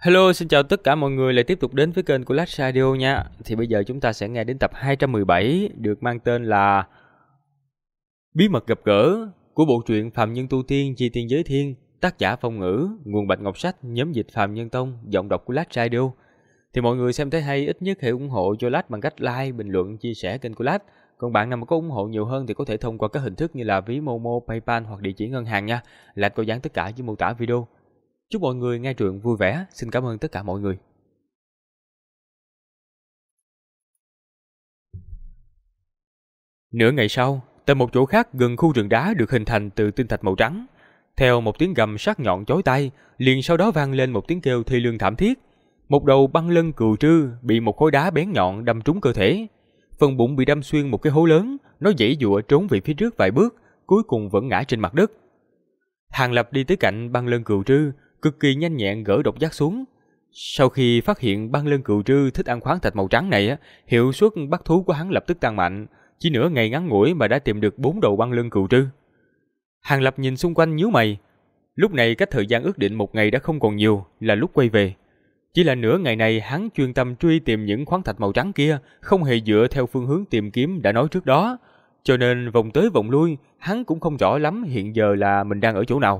Hello, xin chào tất cả mọi người lại tiếp tục đến với kênh của Lách Radio nha. Thì bây giờ chúng ta sẽ nghe đến tập 217 được mang tên là Bí mật gặp gỡ của bộ truyện Phàm Nhân Tu Tiên Chi Tiên Giới Thiên, tác giả Phong Ngữ, nguồn Bạch Ngọc Sách, nhóm dịch Phàm Nhân Tông, giọng đọc của Lách Radio. Thì mọi người xem thấy hay ít nhất hãy ủng hộ cho Lách bằng cách like, bình luận, chia sẻ kênh của Lách. Còn bạn nào mà có ủng hộ nhiều hơn thì có thể thông qua các hình thức như là ví Momo, PayPal hoặc địa chỉ ngân hàng nha. Lách có dán tất cả dưới mô tả video. Chúc mọi người nghe truyện vui vẻ. Xin cảm ơn tất cả mọi người. Nửa ngày sau, tại một chỗ khác gần khu rừng đá được hình thành từ tinh thạch màu trắng, theo một tiếng gầm sắc nhọn chói tai, liền sau đó vang lên một tiếng kêu thê lương thảm thiết. Một đầu băng lân cừu trư bị một khối đá bén nhọn đâm trúng cơ thể, phần bụng bị đâm xuyên một cái hố lớn, nó giãy giụa trốn về phía trước vài bước, cuối cùng vẫn ngã trên mặt đất. Hàng Lập đi tới cạnh băng lân cừu trư, cực kỳ nhanh nhẹn gỡ độc giác xuống. Sau khi phát hiện băng lân cừu trư thích ăn khoáng thạch màu trắng này, hiệu suất bắt thú của hắn lập tức tăng mạnh, chỉ nửa ngày ngắn ngủi mà đã tìm được 4 đầu băng lân cừu trư. Hàng Lập nhìn xung quanh nhíu mày. Lúc này cách thời gian ước định 1 ngày đã không còn nhiều, là lúc quay về. Chỉ là nửa ngày này hắn chuyên tâm truy tìm những khoáng thạch màu trắng kia, không hề dựa theo phương hướng tìm kiếm đã nói trước đó, cho nên vòng tới vòng lui, hắn cũng không rõ lắm hiện giờ là mình đang ở chỗ nào.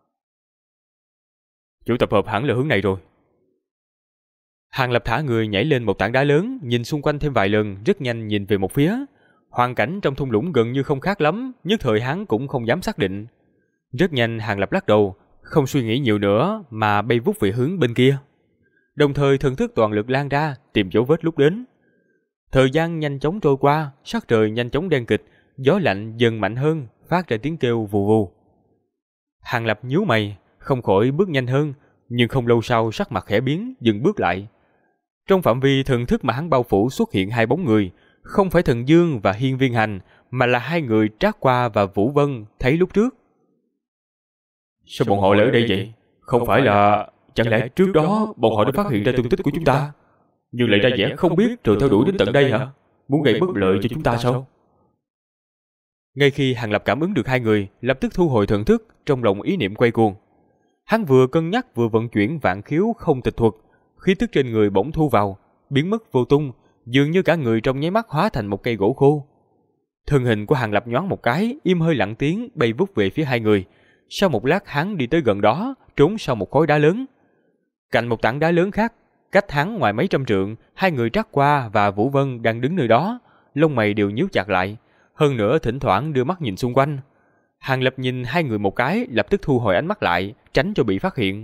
Chủ tập hợp hẳn là hướng này rồi. Hàng Lập thả người nhảy lên một tảng đá lớn, nhìn xung quanh thêm vài lần, rất nhanh nhìn về một phía. Hoàn cảnh trong thung lũng gần như không khác lắm, nhất thời hắn cũng không dám xác định. Rất nhanh Hàng Lập lắc đầu, không suy nghĩ nhiều nữa mà bay vút về hướng bên kia. Đồng thời thần thức toàn lực lan ra, tìm dấu vết lúc đến. Thời gian nhanh chóng trôi qua, sắc trời nhanh chóng đen kịt, gió lạnh dần mạnh hơn, phát ra tiếng kêu vù vù. Hàng Lập nhíu mày, không khỏi bước nhanh hơn, nhưng không lâu sau sắc mặt khẽ biến, dừng bước lại. Trong phạm vi thần thức mà hắn bao phủ xuất hiện 2 bóng người, không phải Thần Dương và Hiên Viên Hành, mà là 2 người Trác Qua và Vũ Vân thấy lúc trước. Sao bọn họ lại ở đây vậy? Không phải là... Chẳng lẽ trước đó bọn họ đã phát hiện ra tung tích của chúng ta, nhưng lại ra vẻ không biết rồi theo đuổi đến tận đây hả? Muốn gây bất lợi cho chúng ta sao? Ngay khi Hàng Lập cảm ứng được 2 người, lập tức thu hồi thần thức, trong lòng ý niệm quay cuồng. Hắn vừa cân nhắc vừa vận chuyển vạn khiếu không tịch thuật, khí tức trên người bỗng thu vào, biến mất vô tung, dường như cả người trong nháy mắt hóa thành một cây gỗ khô. Thân hình của Hàng Lập nhoáng một cái, im hơi lặng tiếng bay vút về phía 2 người. Sau một lát hắn đi tới gần đó, trốn sau một khối đá lớn. Cạnh một tảng đá lớn khác, cách hắn ngoài mấy trăm trượng, 2 người Trác Qua và Vũ Vân đang đứng nơi đó, lông mày đều nhíu chặt lại, hơn nữa thỉnh thoảng đưa mắt nhìn xung quanh. Hàng Lập nhìn 2 người một cái, lập tức thu hồi ánh mắt lại, tránh cho bị phát hiện.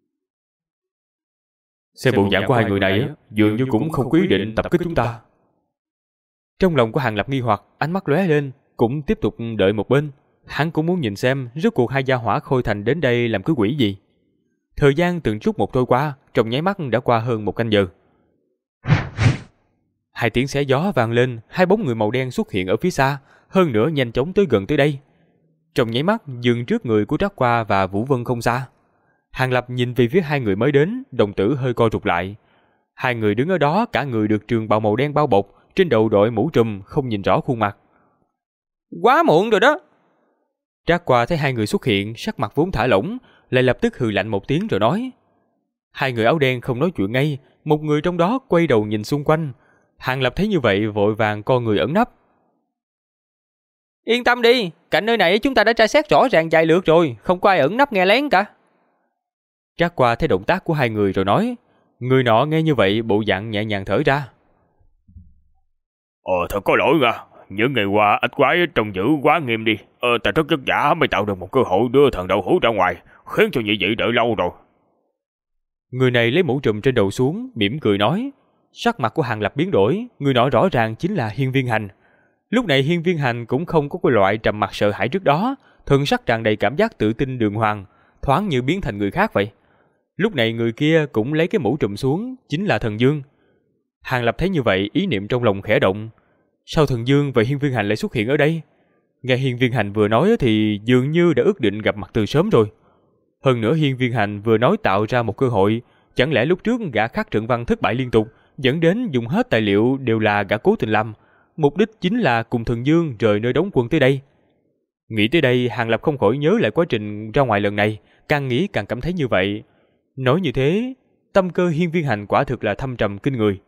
Xem bộ dạng của 2 người này dường như cũng không quyết định tập kích chúng ta. Trong lòng của Hàng Lập nghi hoặc, ánh mắt lóe lên, cũng tiếp tục đợi một bên. Hắn cũng muốn nhìn xem rốt cuộc 2 gia hỏa Khôi Thành đến đây làm cái quỷ gì. Thời gian từng chút một trôi qua, trong nháy mắt đã qua hơn 1 canh giờ. 2 tiếng xé gió vang lên, 2 bóng người màu đen xuất hiện ở phía xa, hơn nữa nhanh chóng tới gần tới đây. Trong nháy mắt dừng trước người của Trác Qua và Vũ Vân không xa. Hàng Lập nhìn về phía 2 người mới đến, đồng tử hơi co rụt lại. 2 người đứng ở đó, cả người được trường bào màu đen bao bọc, trên đầu đội mũ trùm, không nhìn rõ khuôn mặt. Quá muộn rồi đó. Trác Qua thấy 2 người xuất hiện, sắc mặt vốn thả lỏng, lại lập tức hừ lạnh một tiếng rồi nói. 2 người áo đen không nói chuyện ngay, một người trong đó quay đầu nhìn xung quanh. Hàng Lập thấy như vậy vội vàng co người ẩn nấp. Yên tâm đi, cạnh nơi này chúng ta đã tra xét rõ ràng vài lượt rồi, không có ai ẩn nấp nghe lén cả. Trác Qua thấy động tác của 2 người rồi nói. Người nọ nghe như vậy bộ dạng nhẹ nhàng thở ra. Thật có lỗi nha, những ngày qua ách quái trông giữ quá nghiêm đi. Ta rất vất vả mới tạo được một cơ hội đưa thần đậu hũ ra ngoài, khiến cho như vậy đợi lâu rồi. Người này lấy mũ trùm trên đầu xuống, mỉm cười nói. Sắc mặt của Hàng Lập biến đổi, người nọ rõ ràng chính là Hiên Viên Hành. Lúc này Hiên Viên Hành cũng không có cái loại trầm mặc sợ hãi trước đó, thần sắc tràn đầy cảm giác tự tin đường hoàng, thoáng như biến thành người khác vậy. Lúc này người kia cũng lấy cái mũ trùm xuống, chính là Thần Dương. Hàng Lập thấy như vậy, ý niệm trong lòng khẽ động. Sao Thần Dương và Hiên Viên Hành lại xuất hiện ở đây? Nghe Hiên Viên Hành vừa nói thì dường như đã ước định gặp mặt từ sớm rồi. Hơn nữa Hiên Viên Hành vừa nói tạo ra một cơ hội, chẳng lẽ lúc trước gã khắc trận văn thất bại liên tục, dẫn đến dùng hết tài liệu đều là gã cố tình làm, mục đích chính là cùng Thần Dương rời nơi đóng quân tới đây. Nghĩ tới đây, Hàng Lập không khỏi nhớ lại quá trình ra ngoài lần này, càng nghĩ càng cảm thấy như vậy. Nói như thế, Tâm cơ Hiên Viên Hành quả thực là thâm trầm kinh người.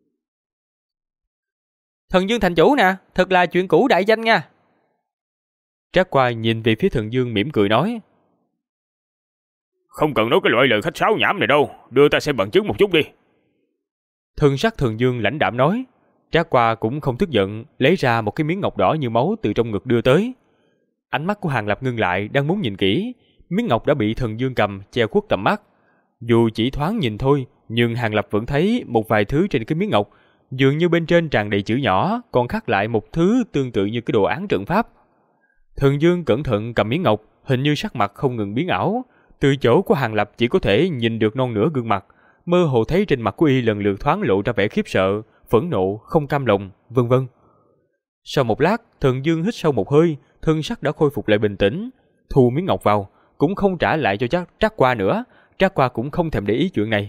Thần Dương thành chủ nè, thật là chuyện cũ đại danh nha. Trác Qua nhìn về phía Thần Dương mỉm cười nói. Không cần nói cái loại lời khách sáo nhảm này đâu, đưa ta xem bằng chứng một chút đi. Thân sắc Thần Dương lãnh đạm nói. Trác Qua cũng không tức giận, lấy ra một cái miếng ngọc đỏ như máu từ trong ngực đưa tới. Ánh mắt của Hàng Lập ngưng lại, đang muốn nhìn kỹ, miếng ngọc đã bị Thần Dương cầm che khuất tầm mắt. Dù chỉ thoáng nhìn thôi, nhưng Hàng Lập vẫn thấy một vài thứ trên cái miếng ngọc, dường như bên trên tràn đầy chữ nhỏ, còn khắc lại một thứ tương tự như cái đồ án trận pháp. Thần Dương cẩn thận cầm miếng ngọc, hình như sắc mặt không ngừng biến ảo. Từ chỗ của Hàng Lập chỉ có thể nhìn được non nửa gương mặt, mơ hồ thấy trên mặt của y lần lượt thoáng lộ ra vẻ khiếp sợ, phẫn nộ, không cam lòng, vân vân. Sau một lát, Thần Dương hít sâu một hơi, thân sắc đã khôi phục lại bình tĩnh, thu miếng ngọc vào, cũng không trả lại cho Trác Qua nữa. Trác Qua cũng không thèm để ý chuyện này.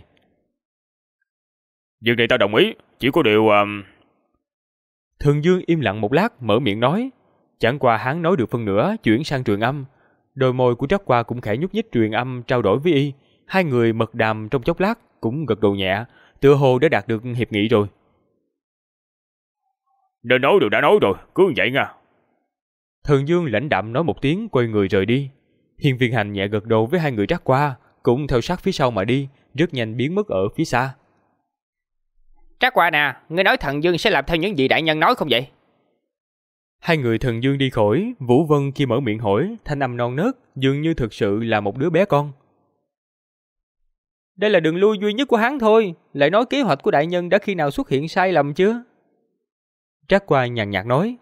Việc này ta đồng ý, chỉ có điều... Thần Dương im lặng một lát, mở miệng nói. Chẳng qua hắn nói được phân nửa, chuyển sang truyền âm. Đôi môi của Trác Qua cũng khẽ nhúc nhích truyền âm trao đổi với y. Hai người mật đàm trong chốc lát, cũng gật đầu nhẹ, tựa hồ đã đạt được hiệp nghị rồi. Đã nói được đã nói rồi, cứ như vậy nha. Thần Dương lãnh đạm nói một tiếng, quay người rời đi. Hiên Viên Hành nhẹ gật đầu với hai người Trác Qua, cũng theo sát phía sau mà đi, rất nhanh biến mất ở phía xa. Trác Qua nè, ngươi nói Thần Dương sẽ làm theo những gì đại nhân nói không vậy? Hai người Thần Dương đi khỏi, Vũ Vân khi mở miệng hỏi, thanh âm non nớt, dường như thực sự là một đứa bé con. Đây là đường lui duy nhất của hắn thôi, lại nói kế hoạch của đại nhân đã khi nào xuất hiện sai lầm chưa? Trác Qua nhàn nhạt nói.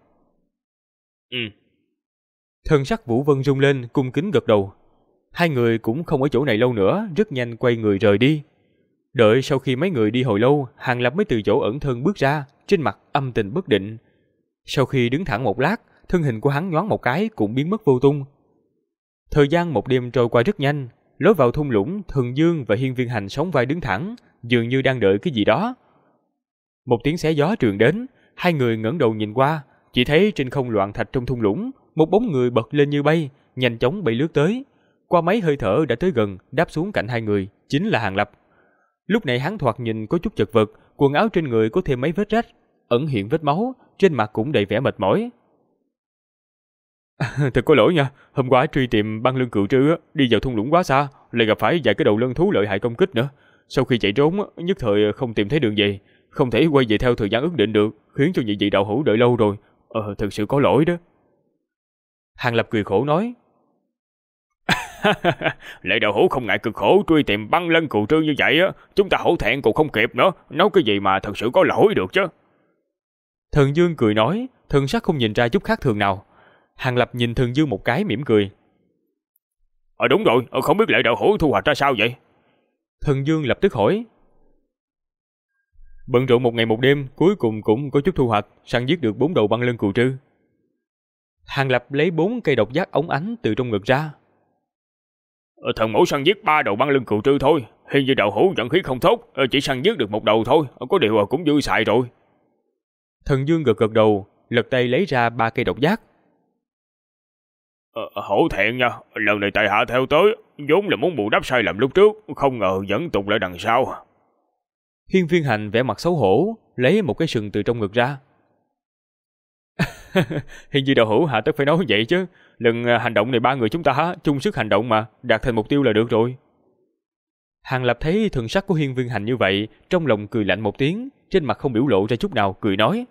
Thân sắc Vũ Vân rung lên, cung kính gật đầu. Hai người cũng không ở chỗ này lâu nữa, rất nhanh quay người rời đi. Đợi sau khi mấy người đi hồi lâu, Hàng Lập mới từ chỗ ẩn thân bước ra, trên mặt âm tình bất định. Sau khi đứng thẳng một lát, thân hình của hắn nhoáng một cái cũng biến mất vô tung. Thời gian một đêm trôi qua rất nhanh, lối vào thung lũng, Thần Dương và Hiên Viên Hành sóng vai đứng thẳng, dường như đang đợi cái gì đó. Một tiếng xé gió truyền đến, hai người ngẩng đầu nhìn qua, chỉ thấy trên không loạn thạch trong thung lũng, một bóng người bật lên như bay, nhanh chóng bay lướt tới. Qua mấy hơi thở đã tới gần, đáp xuống cạnh hai người, chính là Hàng Lập. Lúc này hắn thoạt nhìn có chút chật vật, quần áo trên người có thêm mấy vết rách, ẩn hiện vết máu, trên mặt cũng đầy vẻ mệt mỏi. Thật có lỗi nha, hôm qua truy tìm băng lưng cự trư, đi vào thung lũng quá xa, lại gặp phải vài cái đầu lân thú lợi hại công kích nữa. Sau khi chạy trốn, nhất thời không tìm thấy đường về, không thể quay về theo thời gian ước định được, khiến cho nhị vị đạo hữu đợi lâu rồi. Thật sự có lỗi đó. Hàng Lập cười khổ nói. Lệ đạo hữu không ngại cực khổ truy tìm băng lân cự trư như vậy, chúng ta hổ thẹn cũng không kịp nữa, nói cái gì mà thật sự có lỗi được chứ. Thần Dương cười nói, thần sắc không nhìn ra chút khác thường nào. Hàng Lập nhìn Thần Dương một cái mỉm cười. Đúng rồi, không biết Lệ đạo hữu thu hoạch ra sao vậy? Thần Dương lập tức hỏi. Bận rộn một ngày một đêm, cuối cùng cũng có chút thu hoạch, săn giết được 4 đầu băng lân cự trư. Hàng Lập lấy 4 cây độc giác óng ánh từ trong ngực ra. Thần mẫu săn giết 3 đầu băng lân cự trư thôi, hiện như đạo hữu vận khí không tốt, chỉ săn giết được 1 đầu thôi, có điều cũng dư xài rồi. Thần Dương gật gật đầu, lật tay lấy ra 3 cây độc giác. Hổ thẹn nha, lần này tại hạ theo tới, vốn là muốn bù đắp sai lầm lúc trước, không ngờ vẫn tụt lại đằng sau. Hiên Viên Hành vẻ mặt xấu hổ, lấy một cái sừng từ trong ngực ra. Hiện như đạo hữu hạ tất phải nói vậy chứ, lần hành động này 3 người chúng ta chung sức hành động mà, đạt thành mục tiêu là được rồi. Hàng Lập thấy thần sắc của Hiên Viên Hành như vậy, trong lòng cười lạnh một tiếng, trên mặt không biểu lộ ra chút nào, cười nói.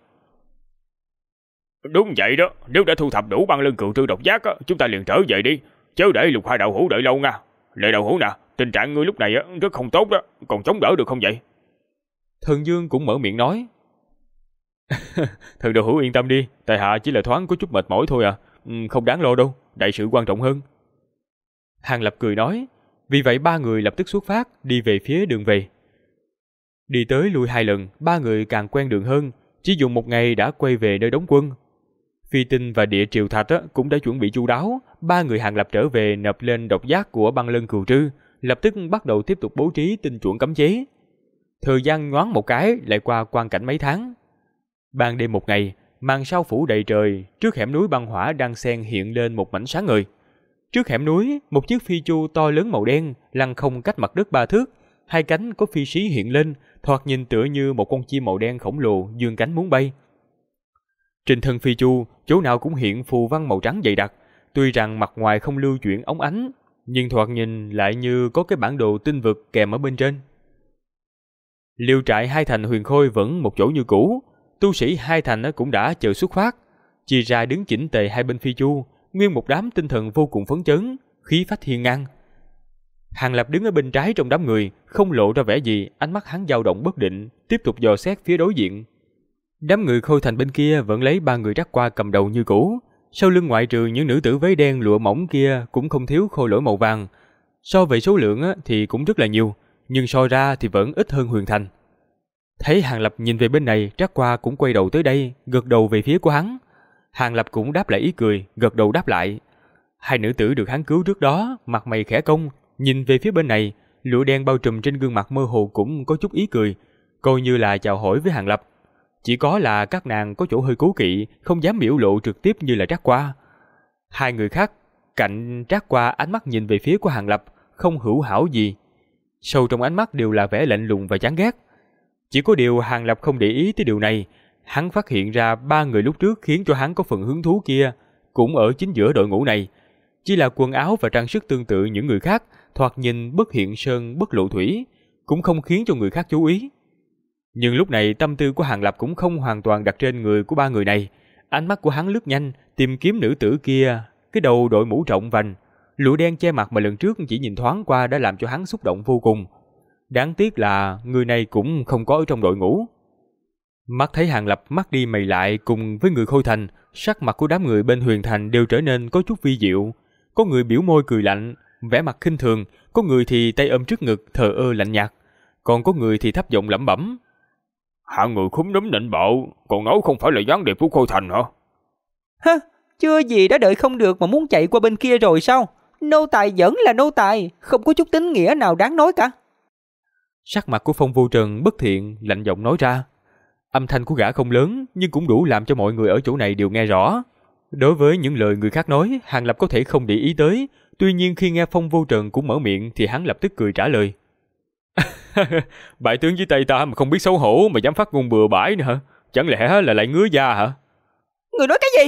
Đúng vậy đó, nếu đã thu thập đủ băng lân cự trư độc giác, chúng ta liền trở về đi, chớ để Lục Hai đạo hữu đợi lâu nha. Lệ đạo hữu nè, tình trạng ngươi lúc này rất không tốt đó, còn chống đỡ được không vậy? Thần Dương cũng mở miệng nói. Thần đạo hữu yên tâm đi, tại hạ chỉ là thoáng có chút mệt mỏi thôi à, không đáng lo đâu, đại sự quan trọng hơn. Hàng Lập cười nói. Vì vậy 3 người lập tức xuất phát, đi về phía đường về. Đi tới lui 2 lần, 3 người càng quen đường hơn, chỉ dùng 1 ngày đã quay về nơi đóng quân. Phi Tinh và Địa Triều Thạch cũng đã chuẩn bị chu đáo, 3 người Hàng Lập trở về nộp lên độc giác của băng lân cừu trư, lập tức bắt đầu tiếp tục bố trí tinh chuẩn cấm chế. Thời gian nhoáng một cái lại qua quang cảnh mấy tháng. Ban đêm một ngày, màn sao phủ đầy trời, trước hẻm núi băng hỏa đang xen hiện lên một mảnh sáng ngời. Trước hẻm núi, một chiếc phi chu to lớn màu đen lăn không cách mặt đất 3 thước, hai cánh có phi xí hiện lên, thoạt nhìn tựa như một con chim màu đen khổng lồ vươn cánh muốn bay. Trên thân phi chu, chỗ nào cũng hiện phù văn màu trắng dày đặc, tuy rằng mặt ngoài không lưu chuyển óng ánh, nhưng thoạt nhìn lại như có cái bản đồ tinh vực kèm ở bên trên. Liều trại hai thành Huyền Khôi vẫn một chỗ như cũ, tu sĩ hai thành cũng đã chờ xuất phát, chia ra đứng chỉnh tề hai bên phi chu, nguyên một đám tinh thần vô cùng phấn chấn, khí phách hiên ngang. Hàng Lập đứng ở bên trái trong đám người, không lộ ra vẻ gì, ánh mắt hắn dao động bất định, tiếp tục dò xét phía đối diện. Đám người Khôi thành bên kia vẫn lấy ba người Trác Qua cầm đầu như cũ, sau lưng ngoại trừ những nữ tử váy đen lụa mỏng kia cũng không thiếu khôi lỗi màu vàng. So về số lượng thì cũng rất là nhiều, nhưng so ra thì vẫn ít hơn Huyền Thành. Thấy Hàng Lập nhìn về bên này, Trác Qua cũng quay đầu tới đây, gật đầu về phía của hắn. Hàng Lập cũng đáp lại ý cười, gật đầu đáp lại. Hai nữ tử được hắn cứu trước đó, mặt mày khẽ cong, nhìn về phía bên này, lụa đen bao trùm trên gương mặt mơ hồ cũng có chút ý cười, coi như là chào hỏi với Hàng Lập. Chỉ có là các nàng có chỗ hơi cố kỵ, không dám biểu lộ trực tiếp như là Trác Qua. Hai người khác cạnh Trác Qua ánh mắt nhìn về phía của Hàng Lập, không hữu hảo gì. Sâu trong ánh mắt đều là vẻ lạnh lùng và chán ghét. Chỉ có điều Hàng Lập không để ý tới điều này, hắn phát hiện ra ba người lúc trước khiến cho hắn có phần hứng thú kia cũng ở chính giữa đội ngũ này. Chỉ là quần áo và trang sức tương tự những người khác, thoạt nhìn bất hiện sơn bất lộ thủy, cũng không khiến cho người khác chú ý. Nhưng lúc này tâm tư của Hàng Lập cũng không hoàn toàn đặt trên người của ba người này. Ánh mắt của hắn lướt nhanh, tìm kiếm nữ tử kia, cái đầu đội mũ rộng vành, lụa đen che mặt mà lần trước chỉ nhìn thoáng qua đã làm cho hắn xúc động vô cùng. Đáng tiếc là người này cũng không có ở trong đội ngũ. Mắt thấy Hàng Lập mắt đi mày lại cùng với người Khôi thành, sắc mặt của đám người bên Huyền thành đều trở nên có chút vi diệu. Có người biểu môi cười lạnh, vẻ mặt khinh thường, có người thì tay ôm trước ngực thờ ơ lạnh nhạt, còn có người thì thấp giọng lẩm bẩm: Hạng người khúm núm nịnh bợ, còn nói không phải là gián điệp của Khôi thành hả? Hơ, chưa gì đã đợi không được mà muốn chạy qua bên kia rồi sao? Nô tài vẫn là nô tài, không có chút tín nghĩa nào đáng nói cả. Sắc mặt của Phong Vô Trần bất thiện, lạnh giọng nói ra. Âm thanh của gã không lớn, nhưng cũng đủ làm cho mọi người ở chỗ này đều nghe rõ. Đối với những lời người khác nói, Hàng Lập có thể không để ý tới. Tuy nhiên khi nghe Phong Vô Trần cũng mở miệng thì hắn lập tức cười trả lời. Bại tướng dưới tay ta mà không biết xấu hổ mà dám phát ngôn bừa bãi nữa hả? Chẳng lẽ là lại ngứa da hả? Người nói cái gì?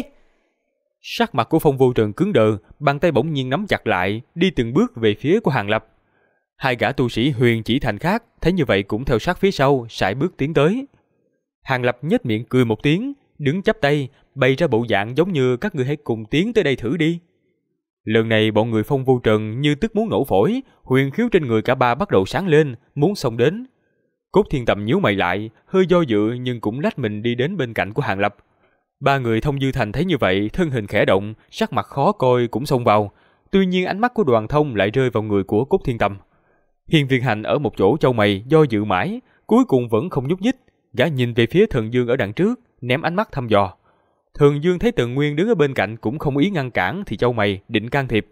Sắc mặt của Phong Vô Trần cứng đờ, bàn tay bỗng nhiên nắm chặt lại, đi từng bước về phía của Hàng Lập. Hai gã tu sĩ Huyền Chỉ Thành khác thấy như vậy cũng theo sát phía sau, sải bước tiến tới. Hàng Lập nhếch miệng cười một tiếng, đứng chắp tay, bày ra bộ dạng giống như các ngươi hãy cùng tiến tới đây thử đi. Lần này bọn người Phong Vô Trần như tức muốn nổ phổi, huyền khiếu trên người cả ba bắt đầu sáng lên, muốn xông đến. Cốt Thiên Tầm nhíu mày lại, hơi do dự nhưng cũng lách mình đi đến bên cạnh của Hàng Lập. Ba người Thông Dư Thành thấy như vậy, thân hình khẽ động, sắc mặt khó coi cũng xông vào. Tuy nhiên ánh mắt của Đoàn Thông lại rơi vào người của Cốt Thiên Tầm. Hiên Viên Hành ở một chỗ chau mày, do dự mãi, cuối cùng vẫn không nhúc nhích. Gã nhìn về phía Thần Dương ở đằng trước, ném ánh mắt thăm dò. Thần Dương thấy Tần Nguyên đứng ở bên cạnh cũng không ý ngăn cản thì chau mày định can thiệp.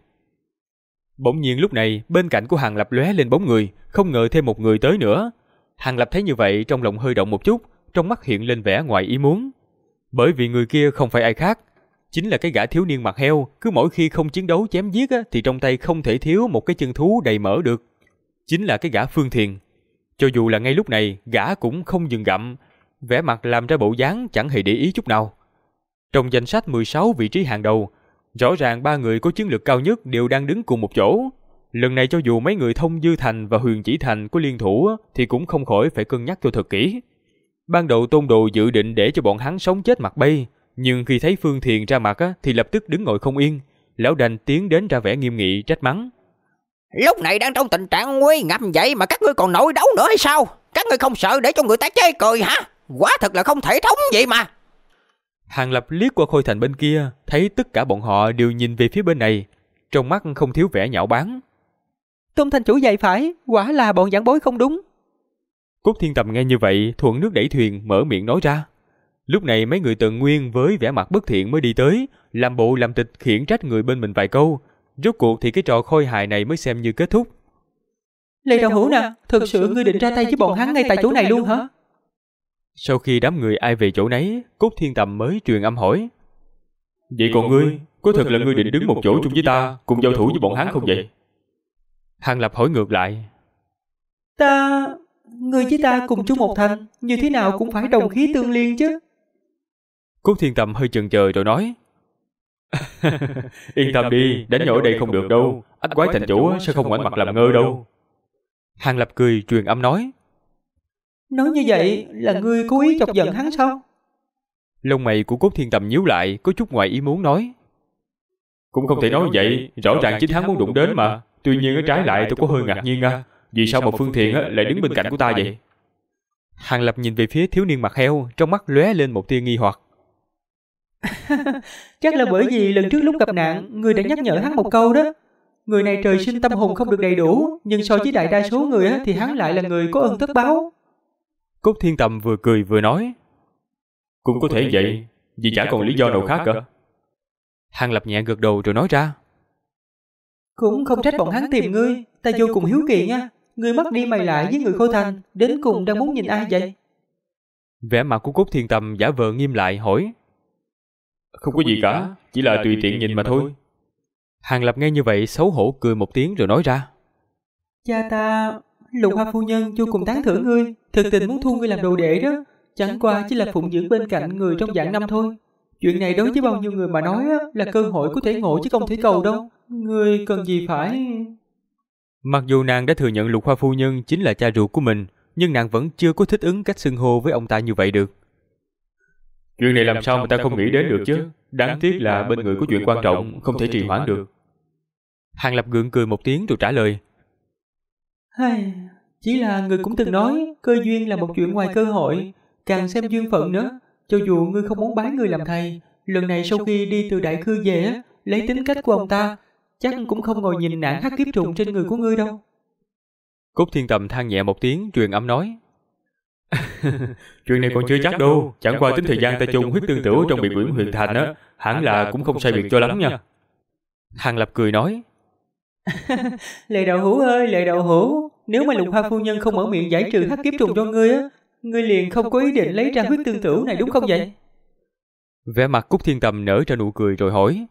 Bỗng nhiên lúc này bên cạnh của Hàng Lập lóe lên bóng người, không ngờ thêm một người tới nữa. Hàng Lập thấy như vậy trong lòng hơi động một chút, trong mắt hiện lên vẻ ngoài ý muốn. Bởi vì người kia không phải ai khác, chính là cái gã thiếu niên mặt heo, cứ mỗi khi không chiến đấu chém giết thì trong tay không thể thiếu một cái chân thú đầy mỡ được. Chính là cái gã Phương Thiền. Cho dù là ngay lúc này, gã cũng không dừng gặm, vẻ mặt làm ra bộ dáng chẳng hề để ý chút nào. Trong danh sách 16 vị trí hàng đầu, rõ ràng ba người có chiến lược cao nhất đều đang đứng cùng một chỗ. Lần này cho dù mấy người Thông Dư Thành và Huyền Chỉ Thành có liên thủ thì cũng không khỏi phải cân nhắc cho thật kỹ. Ban đầu Tôn Đồ dự định để cho bọn hắn sống chết mặt bay, nhưng khi thấy Phương Thiền ra mặt thì lập tức đứng ngồi không yên. Lão đành tiến đến ra vẻ nghiêm nghị trách mắng. Lúc này đang trong tình trạng nguy ngập vậy mà các ngươi còn nổi đấu nữa hay sao? Các ngươi không sợ để cho người ta chê cười hả? Quả thật là không thể thống vậy mà. Hàng Lập liếc qua Khôi thành bên kia, thấy tất cả bọn họ đều nhìn về phía bên này, trong mắt không thiếu vẻ nhạo báng. Tôn thành chủ dạy phải, quả là bọn giảng bối không đúng. Cốt Thiên Tầm nghe như vậy, thuận nước đẩy thuyền, mở miệng nói ra. Lúc này mấy người Tần Nguyên với vẻ mặt bất thiện mới đi tới, làm bộ làm tịch khiển trách người bên mình vài câu. Rốt cuộc thì cái trò khôi hài này mới xem như kết thúc. Lê Đạo Hữu nè, thực sự ngươi định ra tay với bọn hắn ngay tại chỗ này luôn hả? Sau khi đám người ai về chỗ nấy, Cốt Thiên Tầm mới truyền âm hỏi. Vậy còn ngươi, có thật là ngươi định đứng một chỗ chung với ta, cùng giao thủ với bọn hắn không vậy? Hàng Lập hỏi ngược lại. Ngươi với ta cùng chung một thành, như thế nào cũng phải đồng khí tương liên chứ. Cốt Thiên Tâm hơi chần chờ rồi nói. Yên tâm đi, đánh nhau ở đây không được đâu. Ách quái thành chủ sẽ không ngoảnh mặt làm ngơ đâu. Hàng Lập cười truyền âm nói. Nói như vậy là ngươi cố ý chọc giận hắn sao? Lông mày của Cốt Thiên Tâm nhíu lại, có chút ngoài ý muốn nói. Cũng không thể nói vậy, rõ ràng chính hắn muốn đụng đến mà. Tuy nhiên trái lại tôi có hơi ngạc nhiên à. Vì sao một Phương Thiện lại đứng bên cạnh của ta vậy? Hàng Lập nhìn về phía thiếu niên mặt heo, trong mắt lóe lên một tia nghi hoặc. Chắc là bởi vì lần trước lúc gặp nạn, ngươi đã nhắc nhở hắn một câu đó. Người này trời sinh tâm hồn không được đầy đủ, nhưng so với đại đa số người thì hắn lại là người có ơn tất báo. Cốt Thiên Tâm vừa cười vừa nói. Cũng có thể vậy, vì chả còn lý do nào khác cả. Hàng Lập nhẹ gật đầu rồi nói ra. Cũng không trách bọn hắn tìm ngươi, ta vô cùng hiếu kỳ nha. Ngươi mất đi mày lại với người Khôi Thành, đến cùng đang muốn nhìn ai vậy? Vẻ mặt của Cốt Thiên Tâm giả vờ nghiêm lại hỏi. Không có gì cả, chỉ là tùy tiện nhìn mà thôi. Hàng Lập nghe như vậy xấu hổ cười một tiếng rồi nói ra. Cha ta, Lục Hoa phu nhân vô cùng tán thưởng ngươi, thực tình muốn thu ngươi làm đồ đệ đó. Chẳng qua chỉ là phụng dưỡng bên cạnh người trong vạn năm thôi. Chuyện này đối với bao nhiêu người mà nói là cơ hội có thể ngộ chứ không thể cầu đâu. Ngươi cần gì phải... Mặc dù nàng đã thừa nhận Lục Hoa phu nhân chính là cha ruột của mình, nhưng nàng vẫn chưa có thích ứng cách xưng hô với ông ta như vậy được. Chuyện này làm sao mà ta không nghĩ đến được chứ? Đáng tiếc là bên người có chuyện quan trọng, không thể trì hoãn được. Hàng Lập gượng cười một tiếng rồi trả lời. Chỉ là người cũng từng nói, cơ duyên là một chuyện ngoài cơ hội, càng xem duyên phận nữa. Cho dù ngươi không muốn bái người làm thầy, lần này sau khi đi từ Đại Khư về, lấy tính cách của ông ta, chắc cũng không ngồi nhìn nạn hắc kiếp trùng trên người của ngươi đâu. Cốt Thiên Tâm than nhẹ một tiếng, truyền âm nói. Chuyện này còn chưa chắc đâu, chẳng qua tính thời gian ta chung huyết tương tử trong biệt quyển huyền thành á, hẳn là cũng không sai biệt cho lắm nha. Hàng Lập cười nói. Lệ Đậu Hữu ơi, Lệ Đậu Hữu, nếu mà Lục Hoa phu nhân không mở miệng giải trừ hắc kiếp trùng cho ngươi á, ngươi liền không có ý định lấy ra huyết tương tử này đúng không vậy? Vẻ mặt Cốt Thiên Tâm nở ra nụ cười rồi hỏi.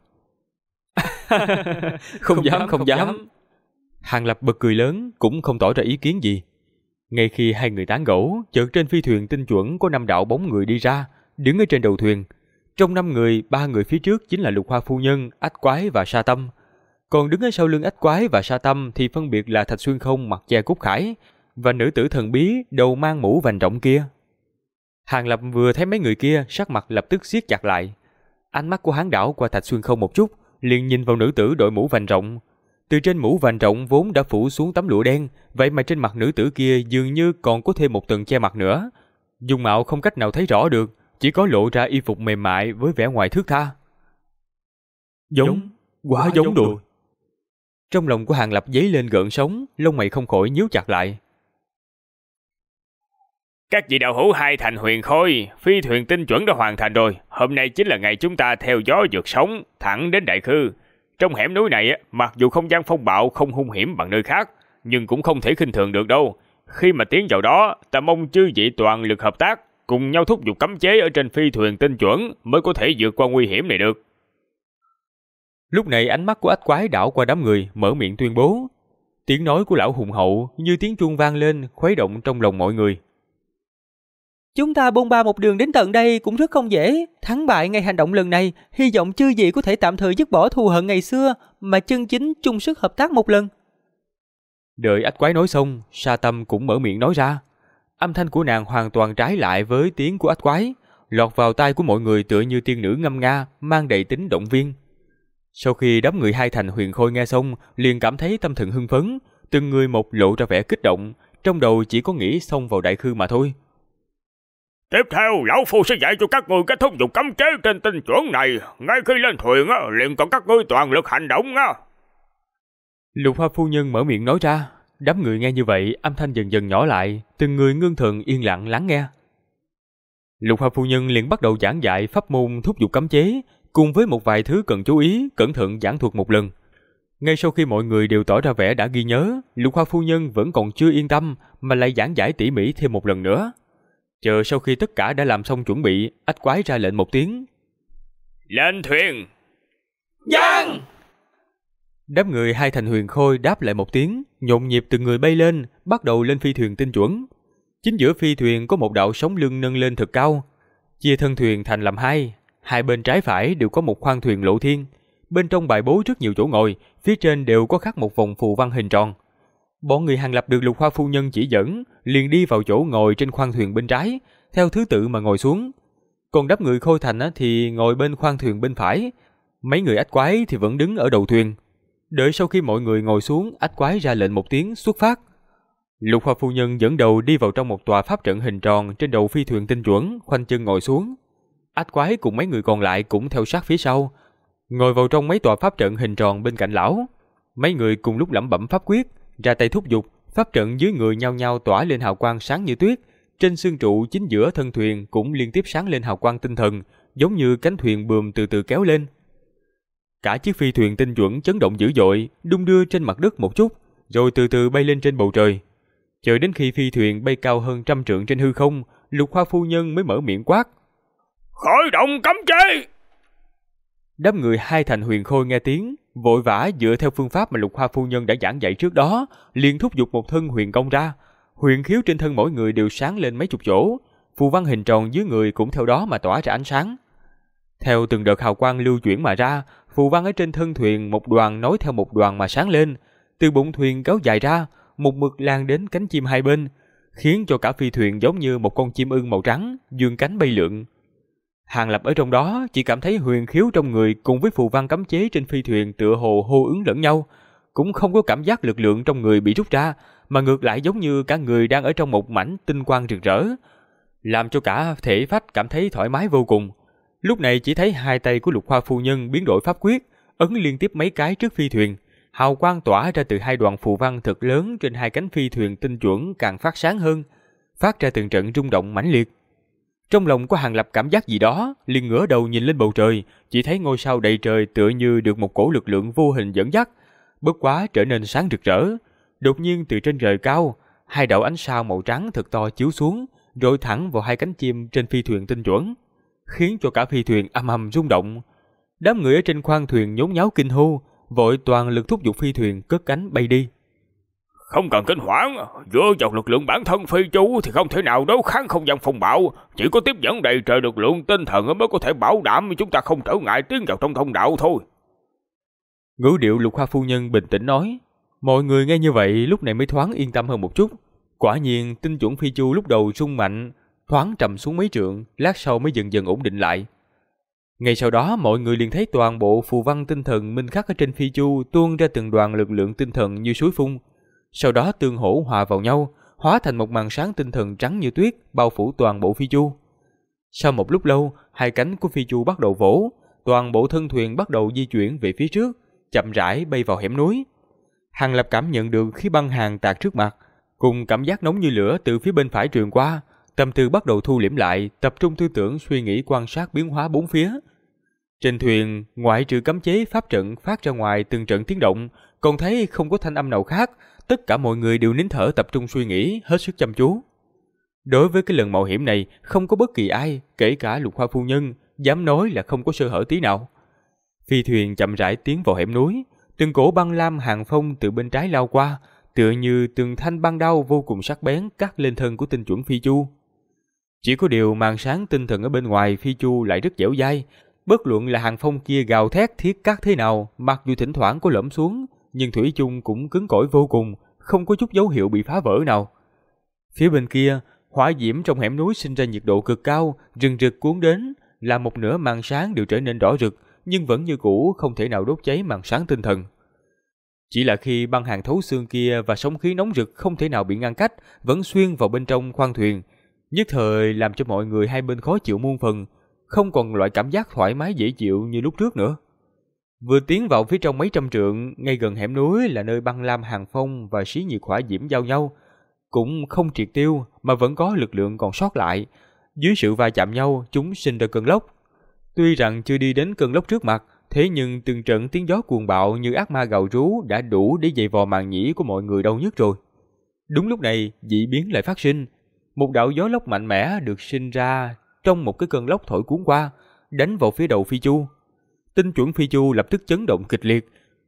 Không dám, không dám. Hàng Lập bật cười lớn, cũng không tỏ ra ý kiến gì. Ngay khi hai người tán gẫu, chợt trên phi thuyền tinh chuẩn có 5 đạo bóng người đi ra, đứng ở trên đầu thuyền. Trong 5 người, 3 người phía trước chính là Lục Hoa phu nhân, Ách Quái và Sa Tâm. Còn đứng ở sau lưng Ách Quái và Sa Tâm thì phân biệt là Thạch Xuyên Không mặt che cúc khải và nữ tử thần bí đầu mang mũ vành rộng kia. Hàng Lập vừa thấy mấy người kia, sắc mặt lập tức siết chặt lại. Ánh mắt của hắn đảo qua Thạch Xuyên Không một chút, liền nhìn vào nữ tử đội mũ vành rộng. Từ trên mũ vành rộng vốn đã phủ xuống tấm lụa đen, vậy mà trên mặt nữ tử kia dường như còn có thêm một tầng che mặt nữa. Dung mạo không cách nào thấy rõ được, chỉ có lộ ra y phục mềm mại với vẻ ngoài thướt tha. Giống, quả giống rồi. Trong lòng của Hàng Lập dấy lên gợn sóng, lông mày không khỏi nhíu chặt lại. Các vị đạo hữu hai thành huyền khôi, phi thuyền tinh chuẩn đã hoàn thành rồi. Hôm nay chính là ngày chúng ta theo gió vượt sóng, thẳng đến Đại Khư. Trong hẻm núi này, mặc dù không gian phong bạo không hung hiểm bằng nơi khác, nhưng cũng không thể khinh thường được đâu. Khi mà tiến vào đó, ta mong chư vị toàn lực hợp tác, cùng nhau thúc giục cấm chế ở trên phi thuyền tinh chuẩn mới có thể vượt qua nguy hiểm này được. Lúc này ánh mắt của Ách Quái đảo qua đám người, mở miệng tuyên bố. Tiếng nói của lão hùng hậu như tiếng chuông vang lên, khuấy động trong lòng mọi người. Chúng ta bôn ba một đường đến tận đây cũng rất không dễ. Thắng bại ngay hành động lần này, hy vọng chư vị có thể tạm thời dứt bỏ thù hận ngày xưa, mà chân chính chung sức hợp tác một lần. Đợi Ách Quái nói xong, Sa Tâm cũng mở miệng nói ra. Âm thanh của nàng hoàn toàn trái lại với tiếng của Ách Quái, lọt vào tai của mọi người tựa như tiên nữ ngâm nga, mang đầy tính động viên. Sau khi đám người hai thành huyền khôi nghe xong, liền cảm thấy tâm thần hưng phấn, từng người một lộ ra vẻ kích động, trong đầu chỉ có nghĩ xông vào Đại Khư mà thôi. Tiếp theo, lão phu sẽ dạy cho các ngươi cách thúc giục cấm chế trên tinh chuẩn này. Ngay khi lên thuyền, liền cần các ngươi toàn lực hành động. Lục Hoa phu nhân mở miệng nói ra. Đám người nghe như vậy, âm thanh dần dần nhỏ lại, từng người ngưng thần yên lặng lắng nghe. Lục Hoa phu nhân liền bắt đầu giảng dạy pháp môn thúc giục cấm chế, cùng với một vài thứ cần chú ý, cẩn thận giảng thuật một lần. Ngay sau khi mọi người đều tỏ ra vẻ đã ghi nhớ, Lục Hoa phu nhân vẫn còn chưa yên tâm, mà lại giảng giải tỉ mỉ thêm một lần nữa. Chờ sau khi tất cả đã làm xong chuẩn bị, Ách Quái ra lệnh một tiếng. Lên thuyền! Vâng! Đám người hai thành huyền khôi đáp lại một tiếng, nhộn nhịp từng người bay lên, bắt đầu lên phi thuyền tinh chuẩn. Chính giữa phi thuyền có một đạo sóng lưng nâng lên thật cao, chia thân thuyền thành làm hai bên trái phải đều có một khoang thuyền lộ thiên. Bên trong bài bố rất nhiều chỗ ngồi, phía trên đều có khắc một vòng phù văn hình tròn. Bọn người Hàng Lập được Lục Hoa phu nhân chỉ dẫn, liền đi vào chỗ ngồi trên khoang thuyền bên trái, theo thứ tự mà ngồi xuống. Còn đám người Khôi Thành thì ngồi bên khoang thuyền bên phải, mấy người ách quái thì vẫn đứng ở đầu thuyền. Đợi sau khi mọi người ngồi xuống, ách quái ra lệnh một tiếng xuất phát. Lục Hoa phu nhân dẫn đầu đi vào trong một tòa pháp trận hình tròn trên đầu phi thuyền tinh chuẩn, khoanh chân ngồi xuống. Ách quái cùng mấy người còn lại cũng theo sát phía sau, ngồi vào trong mấy tòa pháp trận hình tròn bên cạnh lão. Mấy người cùng lúc lẩm bẩm pháp quyết, ra tay thúc giục, pháp trận dưới người nhao nhao tỏa lên hào quang sáng như tuyết. Trên xương trụ chính giữa thân thuyền cũng liên tiếp sáng lên hào quang tinh thần, giống như cánh thuyền buồm từ từ kéo lên. Cả chiếc phi thuyền tinh chuẩn chấn động dữ dội, đung đưa trên mặt đất một chút, rồi từ từ bay lên trên bầu trời. Chờ đến khi phi thuyền bay cao hơn 100 trượng trên hư không, Lục Hoa phu nhân mới mở miệng quát: Khởi động cấm chế! Đám người hai thành huyền khôi nghe tiếng, vội vã dựa theo phương pháp mà Lục Hoa phu nhân đã giảng dạy trước đó, liền thúc giục một thân huyền công ra. Huyền khiếu trên thân mỗi người đều sáng lên mấy chục chỗ, phù văn hình tròn dưới người cũng theo đó mà tỏa ra ánh sáng. Theo từng đợt hào quang lưu chuyển mà ra, phù văn ở trên thân thuyền một đoàn nối theo một đoàn mà sáng lên, từ bụng thuyền kéo dài ra, một mực lan đến cánh chim hai bên, khiến cho cả phi thuyền giống như một con chim ưng màu trắng, dương cánh bay lượn. Hàng Lập ở trong đó chỉ cảm thấy huyền khiếu trong người cùng với phù văn cấm chế trên phi thuyền tựa hồ hô ứng lẫn nhau, cũng không có cảm giác lực lượng trong người bị rút ra, mà ngược lại giống như cả người đang ở trong một mảnh tinh quang rực rỡ, làm cho cả thể phách cảm thấy thoải mái vô cùng. Lúc này chỉ thấy hai tay của Lục Hoa phu nhân biến đổi pháp quyết, ấn liên tiếp mấy cái trước phi thuyền, hào quang tỏa ra từ hai đoàn phù văn thật lớn trên hai cánh phi thuyền tinh chuẩn càng phát sáng hơn, phát ra từng trận rung động mãnh liệt. Trong lòng của Hàng Lập cảm giác gì đó, liền ngửa đầu nhìn lên bầu trời, chỉ thấy ngôi sao đầy trời tựa như được một cổ lực lượng vô hình dẫn dắt, bất quá trở nên sáng rực rỡ. Đột nhiên từ trên trời cao, hai đạo ánh sao màu trắng thật to chiếu xuống, rọi thẳng vào hai cánh chim trên phi thuyền tinh chuẩn, khiến cho cả phi thuyền ầm ầm rung động. Đám người ở trên khoang thuyền nhốn nháo kinh hô, vội toàn lực thúc giục phi thuyền cất cánh bay đi. Không cần kinh hoảng, dựa vào lực lượng bản thân phi chu thì không thể nào đấu kháng không gian phong bạo, chỉ có tiếp dẫn đầy trời lực lượng tinh thần mới có thể bảo đảm chúng ta không trở ngại tiến vào trong thông đạo thôi. Ngữ điệu Lục Hoa phu nhân bình tĩnh nói. Mọi người nghe như vậy lúc này mới thoáng yên tâm hơn một chút. Quả nhiên tinh chuẩn phi chu lúc đầu rung mạnh, thoáng trầm xuống mấy trượng, lát sau mới dần dần ổn định lại. Ngay sau đó mọi người liền thấy toàn bộ phù văn tinh thần minh khắc ở trên phi chu tuôn ra từng đoàn lực lượng tinh thần như suối phun, sau đó tương hỗ hòa vào nhau, hóa thành một màn sáng tinh thần trắng như tuyết bao phủ toàn bộ phi chu. Sau một lúc lâu, hai cánh của phi chu bắt đầu vỗ, toàn bộ thân thuyền bắt đầu di chuyển về phía trước, chậm rãi bay vào hẻm núi. Hàng Lập cảm nhận được khí băng hàng tạt trước mặt, cùng cảm giác nóng như lửa từ phía bên phải truyền qua, tâm tư bắt đầu thu liễm lại, tập trung tư tưởng suy nghĩ quan sát biến hóa bốn phía. Trên thuyền, ngoại trừ cấm chế pháp trận phát ra ngoài từng trận tiếng động, còn thấy không có thanh âm nào khác, tất cả mọi người đều nín thở tập trung suy nghĩ, hết sức chăm chú. Đối với cái lần mạo hiểm này, không có bất kỳ ai, kể cả Lục Hoa phu nhân, dám nói là không có sơ hở tí nào. Phi thuyền chậm rãi tiến vào hẻm núi, từng cổ băng lam hàng phong từ bên trái lao qua, tựa như từng thanh băng đao vô cùng sắc bén cắt lên thân của tinh chuẩn phi chu. Chỉ có điều màn sáng tinh thần ở bên ngoài phi chu lại rất dẻo dai, bất luận là hàng phong kia gào thét thiết cắt thế nào, mặc dù thỉnh thoảng có lõm xuống, nhưng thủy chung cũng cứng cỏi vô cùng, không có chút dấu hiệu bị phá vỡ nào. Phía bên kia, hỏa diễm trong hẻm núi sinh ra nhiệt độ cực cao, rừng rực cuốn đến, làm một nửa màn sáng đều trở nên đỏ rực, nhưng vẫn như cũ không thể nào đốt cháy màn sáng tinh thần. Chỉ là khi băng hàng thấu xương kia và sóng khí nóng rực không thể nào bị ngăn cách, vẫn xuyên vào bên trong khoang thuyền, nhất thời làm cho mọi người hai bên khó chịu muôn phần, không còn loại cảm giác thoải mái dễ chịu như lúc trước nữa. Vừa tiến vào phía trong mấy trăm trượng, ngay gần hẻm núi là nơi băng lam hàng phong và xí nhiệt hỏa diễm giao nhau, cũng không triệt tiêu mà vẫn có lực lượng còn sót lại. Dưới sự va chạm nhau, chúng sinh ra cơn lốc. Tuy rằng chưa đi đến cơn lốc trước mặt, thế nhưng từng trận tiếng gió cuồng bạo như ác ma gào rú đã đủ để dày vò màng nhĩ của mọi người đau nhức rồi. Đúng lúc này, dị biến lại phát sinh. Một đạo gió lốc mạnh mẽ được sinh ra trong một cái cơn lốc thổi cuốn qua, đánh vào phía đầu phi chu. Tinh chuẩn phi chu lập tức chấn động kịch liệt,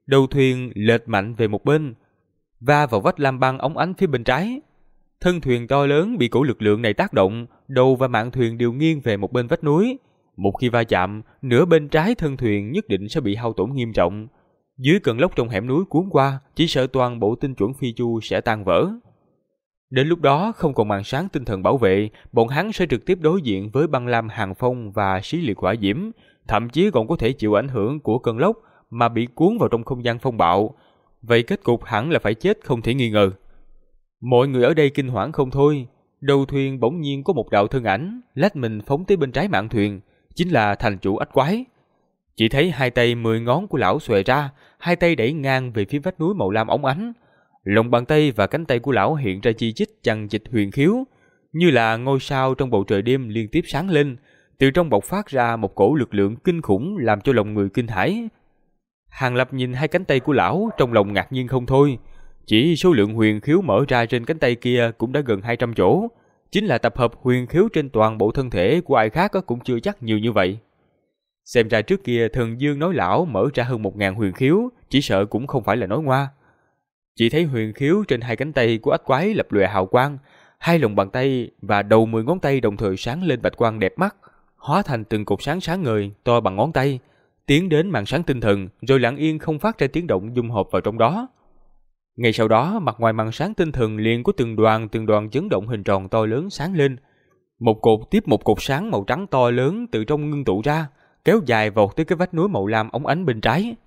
Đầu thuyền lệch mạnh về một bên, va vào vách lam băng óng ánh phía bên trái. Thân thuyền to lớn bị cổ lực lượng này tác động, đầu và mạn thuyền đều nghiêng về một bên vách núi. Một khi va chạm, nửa bên trái thân thuyền nhất định sẽ bị hao tổn nghiêm trọng. Dưới cơn lốc trong hẻm núi cuốn qua, chỉ sợ toàn bộ tinh chuẩn phi chu sẽ tan vỡ. Đến lúc đó không còn màn sáng tinh thần bảo vệ, bọn hắn sẽ trực tiếp đối diện với băng lam hàng phong và xí liệt hỏa diễm, thậm chí còn có thể chịu ảnh hưởng của cơn lốc mà bị cuốn vào trong không gian phong bạo. Vậy kết cục hẳn là phải chết không thể nghi ngờ. Mọi người ở đây kinh hoảng không thôi. Đầu thuyền bỗng nhiên có một đạo thân ảnh lách mình phóng tới bên trái mạn thuyền, chính là thành chủ ách quái. Chỉ thấy hai tay 10 ngón của lão xòe ra, hai tay đẩy ngang về phía vách núi màu lam óng ánh. Lòng bàn tay và cánh tay của lão hiện ra chi chít chằng chịt huyền khiếu, như là ngôi sao trong bầu trời đêm liên tiếp sáng lên. Từ trong bộc phát ra một cổ lực lượng kinh khủng làm cho lòng người kinh hãi. Hàng Lập nhìn hai cánh tay của lão, trong lòng ngạc nhiên không thôi. Chỉ số lượng huyền khiếu mở ra trên cánh tay kia cũng đã gần 200 chỗ. Chính là tập hợp huyền khiếu trên toàn bộ thân thể của ai khác cũng chưa chắc nhiều như vậy. Xem ra trước kia Thần Dương nói lão mở ra hơn 1000 huyền khiếu, chỉ sợ cũng không phải là nói ngoa. Chỉ thấy huyền khiếu trên hai cánh tay của ách quái lập lòe hào quang, hai lòng bàn tay và đầu 10 ngón tay đồng thời sáng lên bạch quang đẹp mắt, hóa thành từng cột sáng sáng ngời to bằng ngón tay, tiến đến màn sáng tinh thần, rồi lặng yên không phát ra tiếng động dung hợp vào trong đó. Ngay sau đó, mặt ngoài màn sáng tinh thần liền có từng đoàn chấn động hình tròn to lớn sáng lên. Một cột tiếp một cột sáng màu trắng to lớn từ trong ngưng tụ ra, kéo dài vọt tới cái vách núi màu lam óng ánh bên trái.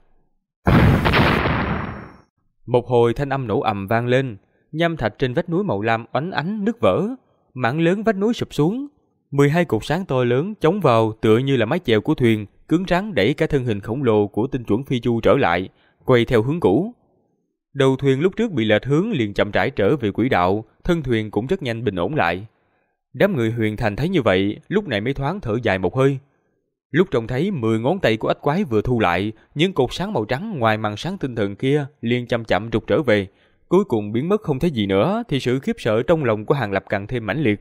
Một hồi thanh âm nổ ầm vang lên, nham thạch trên vách núi màu lam oánh ánh nứt vỡ, mảng lớn vách núi sụp xuống. 12 cột sáng to lớn chống vào tựa như là mái chèo của thuyền, cứng rắn đẩy cả thân hình khổng lồ của tinh chuẩn phi chu trở lại, quay theo hướng cũ. Đầu thuyền lúc trước bị lệch hướng liền chậm rãi trở về quỹ đạo, thân thuyền cũng rất nhanh bình ổn lại. Đám người Huyền Thành thấy như vậy, lúc này mới thoáng thở dài một hơi. Lúc trông thấy 10 ngón tay của ách quái vừa thu lại, những cột sáng màu trắng ngoài màn sáng tinh thần kia liền chậm chậm rụt trở về, cuối cùng biến mất không thấy gì nữa, thì sự khiếp sợ trong lòng của Hàng Lập càng thêm mãnh liệt.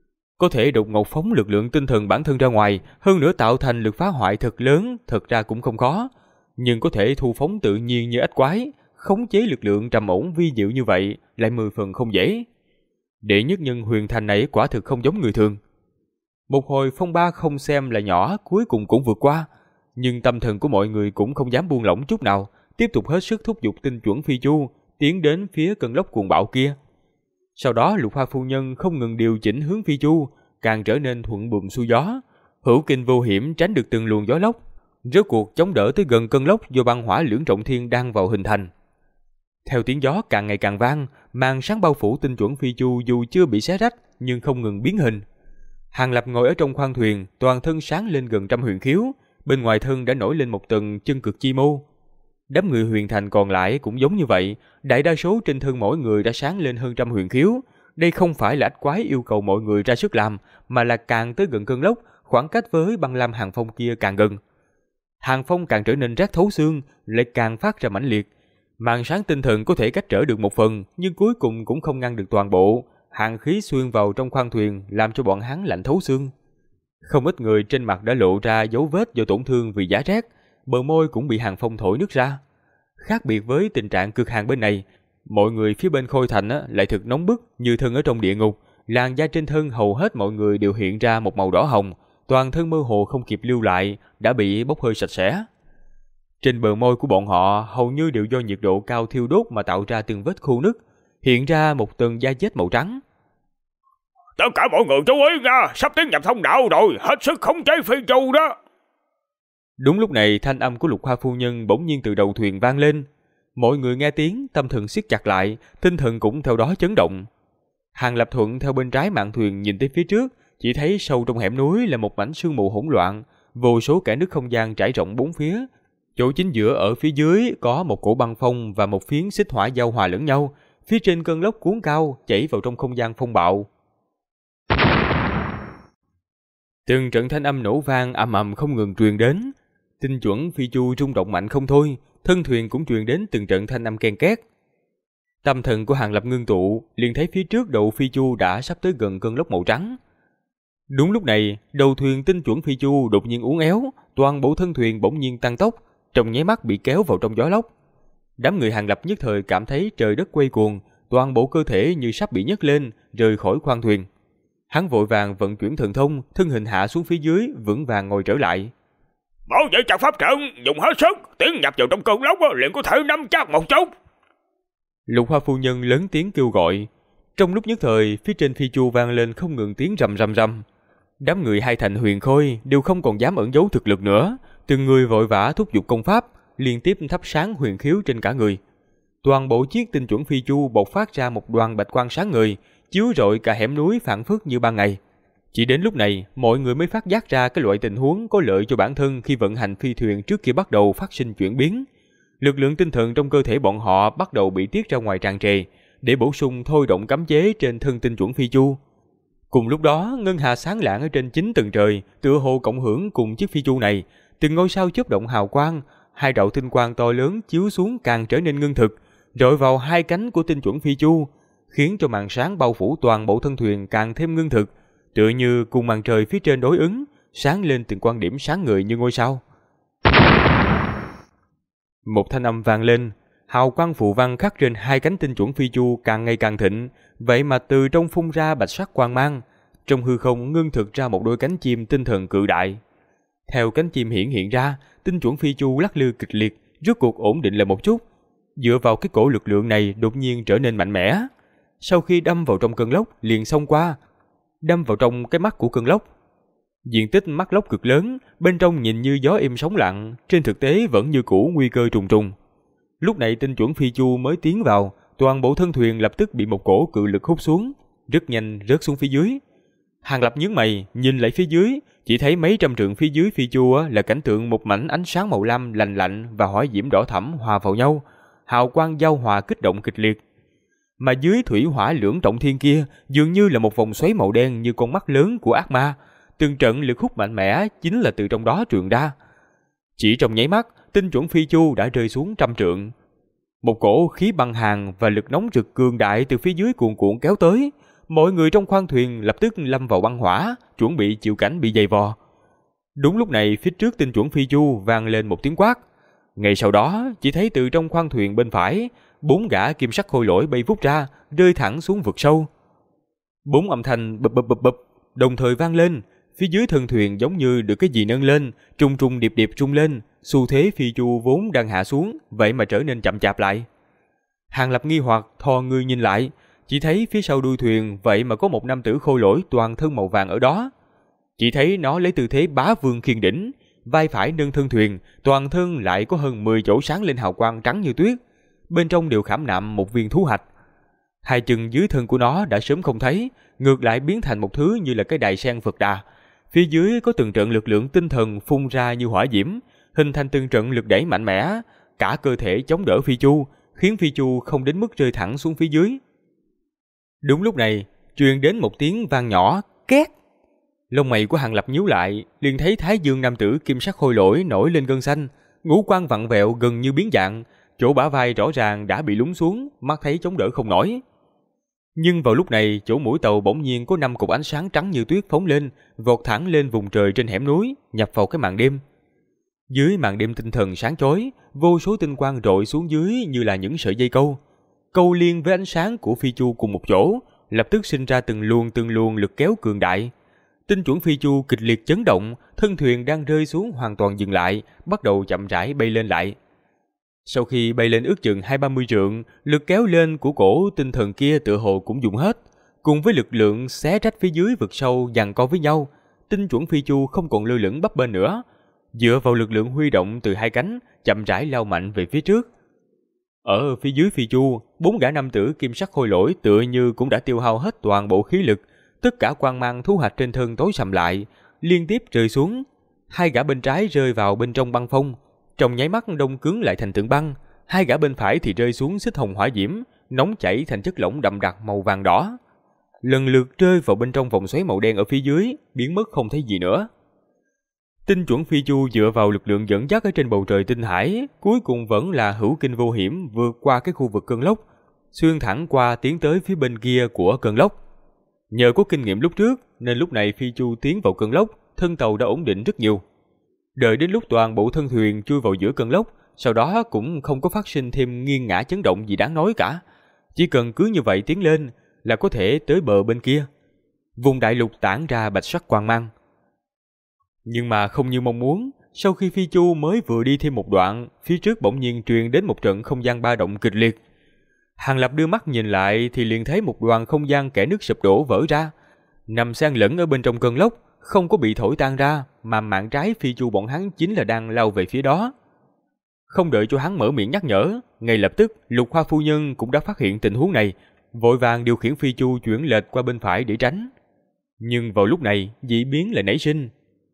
Có thể đột ngột phóng lực lượng tinh thần bản thân ra ngoài, hơn nữa tạo thành lực phá hoại thật lớn, thật ra cũng không khó. Nhưng có thể thu phóng tự nhiên như ách quái, khống chế lực lượng trầm ổn vi diệu như vậy, lại 10 phần không dễ. Đệ nhất nhân Huyền Thành này quả thực không giống người thường. Một hồi phong ba không xem là nhỏ, cuối cùng cũng vượt qua. Nhưng tâm thần của mọi người cũng không dám buông lỏng chút nào, tiếp tục hết sức thúc giục tinh chuẩn phi chu, tiến đến phía cơn lốc cuồng bạo kia. Sau đó Lục Hoa phu nhân không ngừng điều chỉnh hướng phi chu, càng trở nên thuận buồm xuôi gió, hữu kinh vô hiểm tránh được từng luồng gió lốc, rốt cuộc chống đỡ tới gần cơn lốc do băng hỏa lưỡng trọng thiên đang vào hình thành. Theo tiếng gió càng ngày càng vang, màn sáng bao phủ tinh chuẩn phi chu dù chưa bị xé rách nhưng không ngừng biến hình. Hàng Lập ngồi ở trong khoang thuyền, toàn thân sáng lên gần trăm huyền khiếu, bên ngoài thân đã nổi lên một tầng chân cực chi mô. Đám người Huyền Thành còn lại cũng giống như vậy, đại đa số trên thân mỗi người đã sáng lên hơn trăm huyền khiếu. Đây không phải là ách quái yêu cầu mọi người ra sức làm, mà là càng tới gần cơn lốc, khoảng cách với băng lam hàng phong kia càng gần. Hàng phong càng trở nên rát thấu xương, lại càng phát ra mãnh liệt. Màn sáng tinh thần có thể cách trở được một phần, nhưng cuối cùng cũng không ngăn được toàn bộ. Hàn khí xuyên vào trong khoang thuyền làm cho bọn hắn lạnh thấu xương. Không ít người trên mặt đã lộ ra dấu vết do tổn thương vì giá rét, bờ môi cũng bị hàng phong thổi nứt ra. Khác biệt với tình trạng cực hàn bên này, mọi người phía bên Khôi Thành lại thực nóng bức như thân ở trong địa ngục. Làn da trên thân hầu hết mọi người đều hiện ra một màu đỏ hồng, toàn thân mơ hồ không kịp lưu lại, đã bị bốc hơi sạch sẽ. Trên bờ môi của bọn họ hầu như đều do nhiệt độ cao thiêu đốt mà tạo ra từng vết khô nứt, hiện ra một tầng da chết màu trắng. Tất cả mọi người chú ý nha, sắp tiến nhập thông đạo rồi, hết sức khống chế phi chu đó. Đúng lúc này thanh âm của Lục Hoa phu nhân bỗng nhiên từ đầu thuyền vang lên. Mọi người nghe tiếng, tâm thần siết chặt lại, tinh thần cũng theo đó chấn động. Hàng Lập thuận theo bên trái mạn thuyền nhìn tới phía trước, chỉ thấy sâu trong hẻm núi là một mảnh sương mù hỗn loạn, vô số kẽ nứt không gian trải rộng bốn phía. Chỗ chính giữa ở phía dưới có một cổ băng phong và một phiến xích hỏa giao hòa lẫn nhau, phía trên cơn lốc cuốn cao chảy vào trong không gian phong bạo. Từng trận thanh âm nổ vang ầm ầm không ngừng truyền đến, tinh chuẩn phi chu rung động mạnh không thôi, thân thuyền cũng truyền đến từng trận thanh âm ken két. Tâm thần của Hàng Lập ngưng tụ, liền thấy phía trước đầu phi chu đã sắp tới gần cơn lốc màu trắng. Đúng lúc này, đầu thuyền tinh chuẩn phi chu đột nhiên uốn éo, toàn bộ thân thuyền bỗng nhiên tăng tốc, trong nháy mắt bị kéo vào trong gió lốc. Đám người Hàng Lập nhất thời cảm thấy trời đất quay cuồng, toàn bộ cơ thể như sắp bị nhấc lên, rời khỏi khoang thuyền. Hắn vội vàng vận chuyển thần thông, thân hình hạ xuống phía dưới, vững vàng ngồi trở lại. Bảo vệ chặt pháp trận, dùng hết sức, tiến nhập vào trong cơn lốc liền có thể nắm chắc một chút. Lục Hoa phu nhân lớn tiếng kêu gọi. Trong lúc nhất thời, phía trên phi chu vang lên không ngừng tiếng rầm rầm rầm. Đám người Hai Thành Huyền Khôi đều không còn dám ẩn giấu thực lực nữa, từng người vội vã thúc giục công pháp, liên tiếp thắp sáng huyền khiếu trên cả người. Toàn bộ chiếc tinh chuẩn phi chu bộc phát ra một đoàn bạch quang sáng ngời, chiếu rọi cả hẻm núi phảng phất như ban ngày. Chỉ đến lúc này, mọi người mới phát giác ra cái loại tình huống có lợi cho bản thân khi vận hành phi thuyền trước kia bắt đầu phát sinh chuyển biến. Lực lượng tinh thần trong cơ thể bọn họ bắt đầu bị tiết ra ngoài tràn trề, để bổ sung thôi động cấm chế trên thân tinh chuẩn phi chu. Cùng lúc đó, ngân hà sáng lạng ở trên 9 tầng trời, tựa hồ cộng hưởng cùng chiếc phi chu này, từng ngôi sao chớp động hào quang, hai đạo tinh quang to lớn chiếu xuống càng trở nên ngưng thực, rọi vào hai cánh của tinh chuẩn phi chu, khiến cho màn sáng bao phủ toàn bộ thân thuyền càng thêm ngưng thực, tựa như cùng màn trời phía trên đối ứng, sáng lên từng quan điểm sáng ngời như ngôi sao. Một thanh âm vang lên, hào quang phù văn khắc trên hai cánh tinh chuẩn phi chu càng ngày càng thịnh, vậy mà từ trong phun ra bạch sắc quang mang, trong hư không ngưng thực ra một đôi cánh chim tinh thần cự đại. Theo cánh chim hiện ra, tinh chuẩn phi chu lắc lư kịch liệt, rốt cuộc ổn định lại một chút, dựa vào cái cổ lực lượng này đột nhiên trở nên mạnh mẽ. Sau khi đâm vào trong cơn lốc liền xông qua, đâm vào trong cái mắt của cơn lốc. Diện tích mắt lốc cực lớn, bên trong nhìn như gió êm sóng lặng, trên thực tế vẫn như cũ nguy cơ trùng trùng. Lúc này tinh chuẩn phi chu mới tiến vào, toàn bộ thân thuyền lập tức bị một cổ cự lực hút xuống, rất nhanh rớt xuống phía dưới. Hàng Lập nhướng mày, nhìn lại phía dưới, chỉ thấy mấy trăm trượng phía dưới phi chu là cảnh tượng một mảnh ánh sáng màu lam lành lạnh và hỏa diễm đỏ thẫm hòa vào nhau, hào quang giao hòa kích động kịch liệt. Mà dưới thủy hỏa lưỡng trọng thiên kia, dường như là một vòng xoáy màu đen như con mắt lớn của ác ma, từng trận lực hút mạnh mẽ chính là từ trong đó truyền ra. Chỉ trong nháy mắt, tinh chuẩn phi chu đã rơi xuống 100 trượng. Một cổ khí băng hàn và lực nóng rực cường đại từ phía dưới cuồn cuộn kéo tới, mọi người trong khoang thuyền lập tức lâm vào băng hỏa, chuẩn bị chịu cảnh bị dày vò. Đúng lúc này, phía trước tinh chuẩn phi chu vang lên một tiếng quát. Ngay sau đó, chỉ thấy từ trong khoang thuyền bên phải, 4 gã kim sắc khôi lỗi bay vút ra, rơi thẳng xuống vực sâu. 4 âm thanh bập bập bập bập đồng thời vang lên, phía dưới thân thuyền giống như được cái gì nâng lên, trùng trùng điệp điệp trung lên, xu thế phi chu vốn đang hạ xuống, vậy mà trở nên chậm chạp lại. Hàng Lập nghi hoặc thò người nhìn lại, chỉ thấy phía sau đuôi thuyền vậy mà có một nam tử khôi lỗi toàn thân màu vàng ở đó. Chỉ thấy nó lấy tư thế bá vương khiên đỉnh, vai phải nâng thân thuyền, toàn thân lại có hơn 10 chỗ sáng lên hào quang trắng như tuyết, bên trong đều khảm nạm một viên thú hạch. Hai chân dưới thân của nó đã sớm không thấy, ngược lại biến thành một thứ như là cái đài sen Phật Đà. Phía dưới có từng trận lực lượng tinh thần phun ra như hỏa diễm, hình thành từng trận lực đẩy mạnh mẽ, cả cơ thể chống đỡ phi chu, khiến phi chu không đến mức rơi thẳng xuống phía dưới. Đúng lúc này, truyền đến một tiếng vang nhỏ, két. Lông mày của Hàng Lập nhíu lại, liền thấy Thái Dương nam tử kim sắc khôi lỗi nổi lên gân xanh, ngũ quan vặn vẹo gần như biến dạng, chỗ bả vai rõ ràng đã bị lún xuống, mắt thấy chống đỡ không nổi. Nhưng vào lúc này, chỗ mũi tàu bỗng nhiên có 5 cục ánh sáng trắng như tuyết phóng lên, vọt thẳng lên vùng trời trên hẻm núi, nhập vào cái màn đêm. Dưới màn đêm tinh thần sáng chói, vô số tinh quang rọi xuống dưới như là những sợi dây câu. Câu liên với ánh sáng của phi chu cùng một chỗ, lập tức sinh ra từng luồng lực kéo cường đại. Tinh chuẩn phi chu kịch liệt chấn động, thân thuyền đang rơi xuống hoàn toàn dừng lại, bắt đầu chậm rãi bay lên lại. Sau khi bay lên ước chừng 20-30 trượng, lực kéo lên của cổ tinh thần kia tựa hồ cũng dùng hết, cùng với lực lượng xé rách phía dưới vực sâu giằng co với nhau, tinh chuẩn phi chu không còn lơ lửng bấp bênh nữa, dựa vào lực lượng huy động từ hai cánh, chậm rãi lao mạnh về phía trước. Ở phía dưới phi chu, 4 gã nam tử kim sắc khôi lỗi tựa như cũng đã tiêu hao hết toàn bộ khí lực, tất cả quang mang thú hạch trên thân tối sầm lại, liên tiếp rơi xuống. 2 gã bên trái rơi vào bên trong băng phong, trong nháy mắt đông cứng lại thành tượng băng. 2 gã bên phải thì rơi xuống xích hồng hỏa diễm, nóng chảy thành chất lỏng đậm đặc màu vàng đỏ, lần lượt rơi vào bên trong vòng xoáy màu đen ở phía dưới, biến mất không thấy gì nữa. Tinh chuẩn phi chu dựa vào lực lượng dẫn dắt ở trên bầu trời tinh hải, cuối cùng vẫn là hữu kinh vô hiểm vượt qua cái khu vực cơn lốc, xuyên thẳng qua tiến tới phía bên kia của cơn lốc. Nhờ có kinh nghiệm lúc trước nên lúc này phi chu tiến vào cơn lốc, thân tàu đã ổn định rất nhiều. Đợi đến lúc toàn bộ thân thuyền chui vào giữa cơn lốc, sau đó cũng không có phát sinh thêm nghiêng ngã chấn động gì đáng nói cả. Chỉ cần cứ như vậy tiến lên là có thể tới bờ bên kia. Vùng đại lục tản ra bạch sắc quang mang. Nhưng mà không như mong muốn, sau khi Phi Chu mới vừa đi thêm một đoạn, phía trước bỗng nhiên truyền đến một trận không gian ba động kịch liệt. Hàng Lập đưa mắt nhìn lại thì liền thấy một đoàn không gian kẽ nứt sụp đổ vỡ ra, nằm san lẫn ở bên trong cơn lốc, không có bị thổi tan ra, mà mạn trái Phi Chu bọn hắn chính là đang lao về phía đó. Không đợi cho hắn mở miệng nhắc nhở, ngay lập tức Lục Hoa phu nhân cũng đã phát hiện tình huống này, vội vàng điều khiển Phi Chu chuyển lệch qua bên phải để tránh. Nhưng vào lúc này, dị biến lại nảy sinh.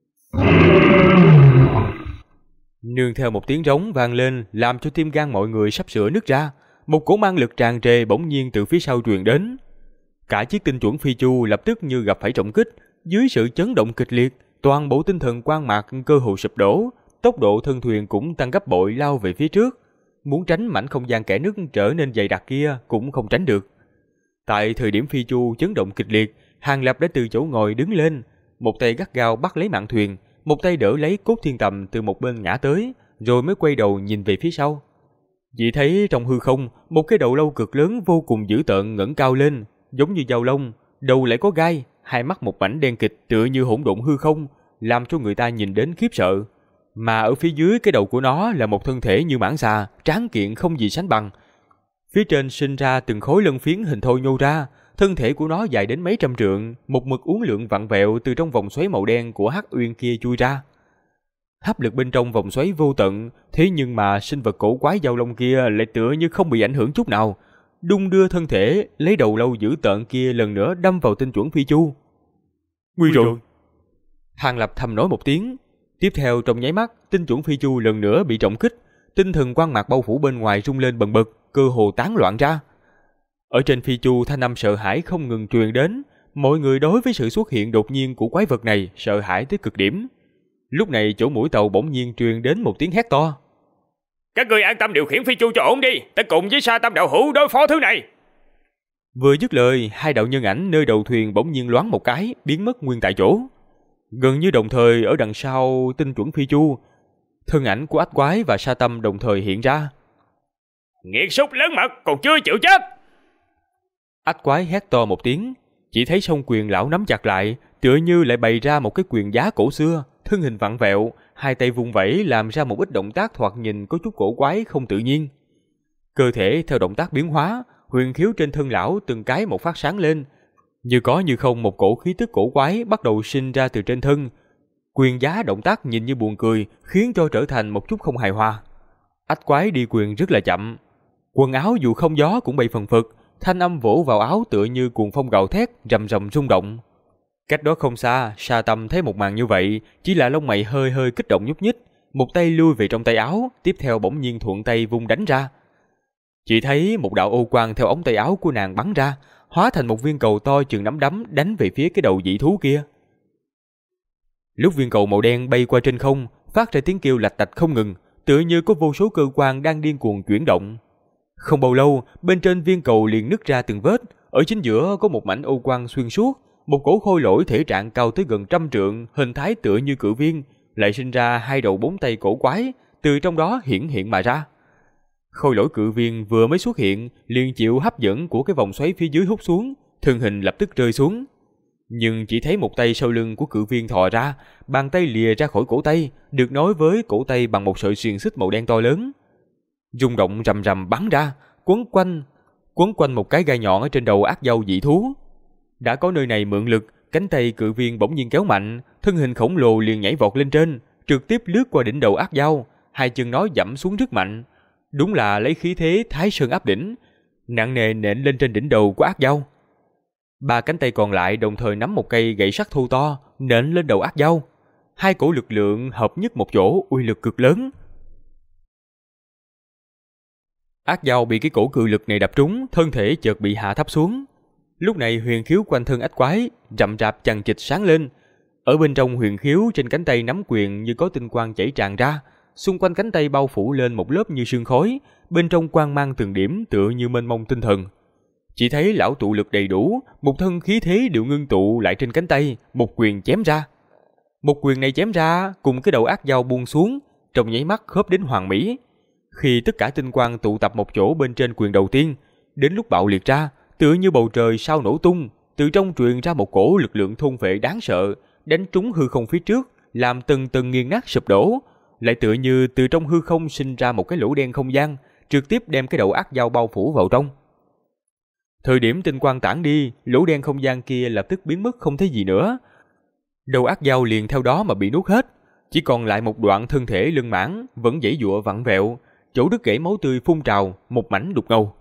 Nương theo một tiếng rống vang lên, làm cho tim gan mọi người sắp sửa nứt ra. Một cỗ mang lực tràn trề bỗng nhiên từ phía sau truyền đến. Cả chiếc tinh chuẩn Phi Chu lập tức như gặp phải trọng kích, dưới sự chấn động kịch liệt, toàn bộ tinh thần quang mạc cơ hồ sụp đổ, tốc độ thân thuyền cũng tăng gấp bội lao về phía trước. Muốn tránh mảnh không gian kẽ nứt trở nên dày đặc kia cũng không tránh được. Tại thời điểm Phi Chu chấn động kịch liệt, Hàng Lập đã từ chỗ ngồi đứng lên, một tay gắt gao bắt lấy mạn thuyền, một tay đỡ lấy Cốt Thiên Tầm từ một bên ngã tới, rồi mới quay đầu nhìn về phía sau. Chỉ thấy trong hư không, một cái đầu lâu cực lớn vô cùng dữ tợn ngẩng cao lên, giống như dao lông, đầu lại có gai, hai mắt một mảnh đen kịt tựa như hỗn độn hư không, làm cho người ta nhìn đến khiếp sợ. Mà ở phía dưới cái đầu của nó là một thân thể như mãng xà, tráng kiện không gì sánh bằng. Phía trên sinh ra từng khối lân phiến hình thoi nhô ra, thân thể của nó dài đến mấy trăm trượng, một mực uốn lượn vặn vẹo từ trong vòng xoáy màu đen của hắc uyên kia chui ra. Hấp lực bên trong vòng xoáy vô tận, thế nhưng mà sinh vật cổ quái dao lông kia lại tựa như không bị ảnh hưởng chút nào, đung đưa thân thể, lấy đầu lâu dữ tợn kia lần nữa đâm vào tinh chuẩn Phi Chu. Nguy rồi! Hàng Lập thầm nói một tiếng. Tiếp theo trong nháy mắt, tinh chuẩn Phi Chu lần nữa bị trọng kích, tinh thần quang mạc bao phủ bên ngoài rung lên bần bật, cơ hồ tán loạn ra. Ở trên Phi Chu thanh âm sợ hãi không ngừng truyền đến, mọi người đối với sự xuất hiện đột nhiên của quái vật này sợ hãi tới cực điểm. Lúc này chỗ mũi tàu bỗng nhiên truyền đến một tiếng hét to. Các ngươi an tâm điều khiển Phi Chu cho ổn đi, ta cùng với Sa Tâm đạo hữu đối phó thứ này. Vừa dứt lời, hai đạo nhân ảnh nơi đầu thuyền bỗng nhiên loáng một cái, biến mất nguyên tại chỗ. Gần như đồng thời ở đằng sau tinh chuẩn Phi Chu, thân ảnh của Ách Quái và Sa Tâm đồng thời hiện ra. Nghiệt súc lớn mật, còn chưa chịu chết! Ách Quái hét to một tiếng, chỉ thấy song quyền lão nắm chặt lại, tựa như lại bày ra một cái quyền giá cổ xưa, thân hình vặn vẹo, hai tay vung vẩy làm ra một ít động tác thoạt nhìn có chút cổ quái không tự nhiên. Cơ thể theo động tác biến hóa, huyền khiếu trên thân lão từng cái một phát sáng lên, như có như không một cổ khí tức cổ quái bắt đầu sinh ra từ trên thân. Quyền giá động tác nhìn như buồn cười, khiến cho trở thành một chút không hài hòa. Ách Quái đi quyền rất là chậm, quần áo dù không gió cũng bay phần phật, thanh âm vỗ vào áo tựa như cuồng phong gào thét, rầm rầm rung động. Cách đó không xa, Sa Tâm thấy một màn như vậy, chỉ là lông mày hơi hơi kích động nhúc nhích, một tay lui về trong tay áo, tiếp theo bỗng nhiên thuận tay vung đánh ra. Chỉ thấy một đạo ô quang theo ống tay áo của nàng bắn ra, hóa thành một viên cầu to chừng nắm đấm đánh về phía cái đầu dị thú kia. Lúc viên cầu màu đen bay qua trên không, phát ra tiếng kêu lạch tạch không ngừng, tựa như có vô số cơ quan đang điên cuồng chuyển động. Không bao lâu, bên trên viên cầu liền nứt ra từng vết, ở chính giữa có một mảnh ô quang xuyên suốt, một cổ khôi lỗi thể trạng cao tới gần 100 trượng, hình thái tựa như cự viên, lại sinh ra hai đầu bốn tay cổ quái, từ trong đó hiển hiện mà ra. Khôi lỗi cự viên vừa mới xuất hiện, liền chịu hấp dẫn của cái vòng xoáy phía dưới hút xuống, thân hình lập tức rơi xuống. Nhưng chỉ thấy một tay sau lưng của cự viên thò ra, bàn tay lìa ra khỏi cổ tay, được nối với cổ tay bằng một sợi xiềng xích màu đen to lớn. Rung động rầm rầm bắn ra, quấn quanh một cái gai nhọn ở trên đầu ác dâu dị thú. Đã có nơi này mượn lực, cánh tay cự viên bỗng nhiên kéo mạnh, thân hình khổng lồ liền nhảy vọt lên trên, trực tiếp lướt qua đỉnh đầu ác dâu, hai chân nó dẫm xuống rất mạnh. Đúng là lấy khí thế Thái Sơn áp đỉnh, nặng nề nện lên trên đỉnh đầu của ác dâu. Ba cánh tay còn lại đồng thời nắm một cây gậy sắt thô to, nện lên đầu ác dâu. Hai cổ lực lượng hợp nhất một chỗ, uy lực cực lớn. Ác dâu bị cái cổ cự lực này đập trúng, thân thể chợt bị hạ thấp xuống. Lúc này huyền khiếu quanh thân Ách Quái rậm rạp chằng chịt sáng lên. Ở bên trong huyền khiếu trên cánh tay nắm quyền như có tinh quang chảy tràn ra, xung quanh cánh tay bao phủ lên một lớp như sương khói, bên trong quang mang từng điểm tựa như mênh mông tinh thần. Chỉ thấy lão tụ lực đầy đủ, một thân khí thế đều ngưng tụ lại trên cánh tay, một quyền chém ra. Một quyền này chém ra cùng cái đầu ác dao buông xuống, trong nháy mắt khớp đến hoàn mỹ. Khi tất cả tinh quang tụ tập một chỗ bên trên quyền đầu tiên, đến lúc bạo liệt ra, tựa như bầu trời sao nổ tung, từ trong truyền ra một cổ lực lượng thôn vệ đáng sợ, đánh trúng hư không phía trước, làm từng từng nghiền nát sụp đổ, lại tựa như từ trong hư không sinh ra một cái lỗ đen không gian, trực tiếp đem cái đầu ác dao bao phủ vào trong. Thời điểm tinh quang tản đi, lỗ đen không gian kia lập tức biến mất không thấy gì nữa. Đầu ác dao liền theo đó mà bị nuốt hết, chỉ còn lại một đoạn thân thể lưng mãn vẫn giãy giụa vặn vẹo, chỗ đứt gãy máu tươi phun trào, một mảnh đục ngầu.